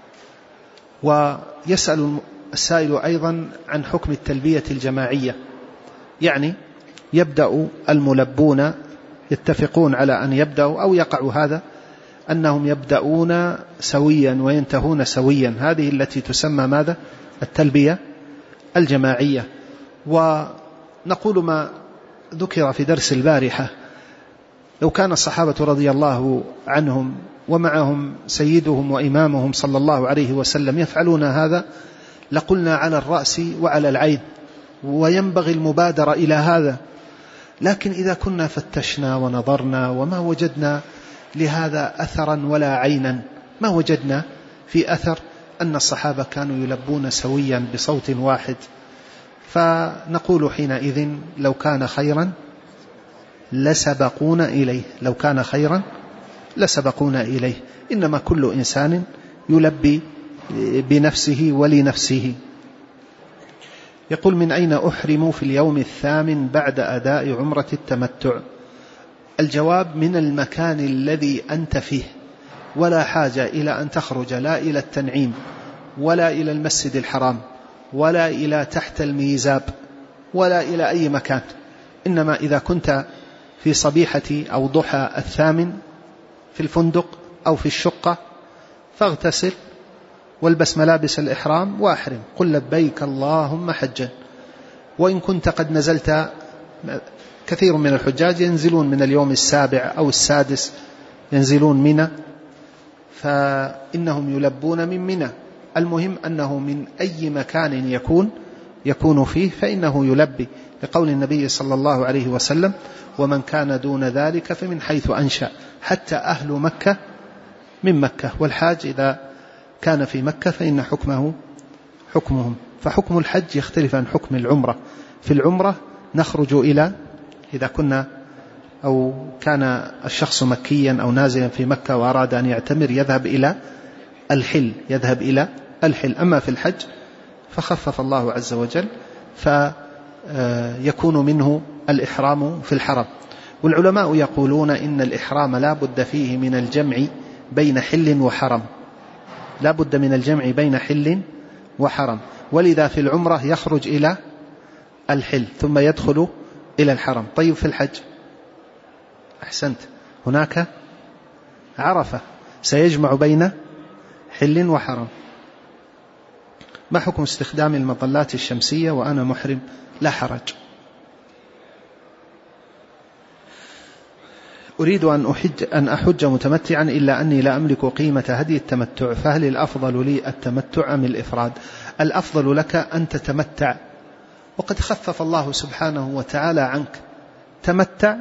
ويسأل السائل أيضا عن حكم التلبية الجماعية، يعني يبدأ الملبون يتفقون على أن يبدأوا، أو يقع هذا أنهم يبدأون سويا وينتهون سويا، هذه التي تسمى ماذا؟ التلبية الجماعية. ونقول ما ذكر في درس البارحة: لو كان الصحابة رضي الله عنهم ومعهم سيدهم وإمامهم صلى الله عليه وسلم يفعلون هذا لقلنا على الرأس وعلى العين، وينبغي المبادرة إلى هذا. لكن إذا كنا فتشنا ونظرنا وما وجدنا لهذا أثرا ولا عينا، ما وجدنا في أثر أن الصحابة كانوا يلبون سويا بصوت واحد. فنقول حينئذ: لو كان خيرا لسبقونا إليه، لو كان خيرا لسبقونا إليه. إنما كل إنسان يلبي بنفسه ولنفسه. يقول: من أين أحرم في اليوم الثامن بعد أداء عمرة التمتع؟ الجواب: من المكان الذي أنت فيه، ولا حاجة إلى أن تخرج لا إلى التنعيم ولا إلى المسجد الحرام ولا إلى تحت الميزاب ولا إلى أي مكان، إنما إذا كنت في صبيحة أو ضحى الثامن في الفندق أو في الشقة فاغتسل والبس ملابس الإحرام وأحرم، قل لبيك اللهم حجا. وإن كنت قد نزلت، كثير من الحجاج ينزلون من اليوم السابع أو السادس ينزلون منى، فإنهم يلبون من منى. المهم أنه من أي مكان يكون فيه فإنه يلبي، لقول النبي صلى الله عليه وسلم: ومن كان دون ذلك فمن حيث أنشأ، حتى أهل مكة من مكة، والحاج إذا كان في مكة فإن حكمهم. فحكم الحج يختلف عن حكم العمرة. في العمرة نخرج إذا كنا أو كان الشخص مكيا أو نازلا في مكة وأراد أن يعتمر يذهب إلى الحل. أما في الحج فخفف الله عز وجل فيكون منه الإحرام في الحرم. والعلماء يقولون إن الإحرام لا بد فيه من الجمع بين حل وحرم، لا بد من الجمع بين حل وحرم، ولذا في العمرة يخرج إلى الحل ثم يدخل إلى الحرم. طيب في الحج أحسنت، هناك عرفة سيجمع بين حل وحرم. ما حكم استخدام المظلات الشمسية وأنا محرم؟ لا حرج. أريد أن أحج متمتعا إلا أني لا أملك قيمة هدي التمتع، فهل الأفضل لي التمتع أم الإفراد؟ الأفضل لك أن تتمتع، وقد خفف الله سبحانه وتعالى عنك. تمتع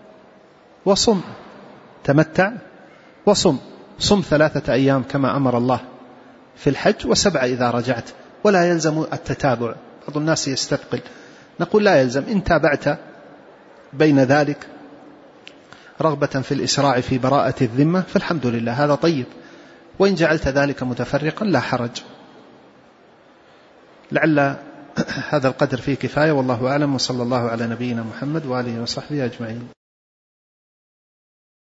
وصم 3 أيام كما أمر الله في الحج، و7 إذا رجعت، ولا يلزم التتابع. بعض الناس يستثقل، نقول لا يلزم، إن تابعت بين ذلك رغبة في الإسراع في براءة الذمة فالحمد لله، هذا طيب. وإن جعلت ذلك متفرقا لا حرج. لعل هذا القدر فيه كفاية، والله أعلم، وصلى الله على نبينا محمد وآله وصحبه أجمعين.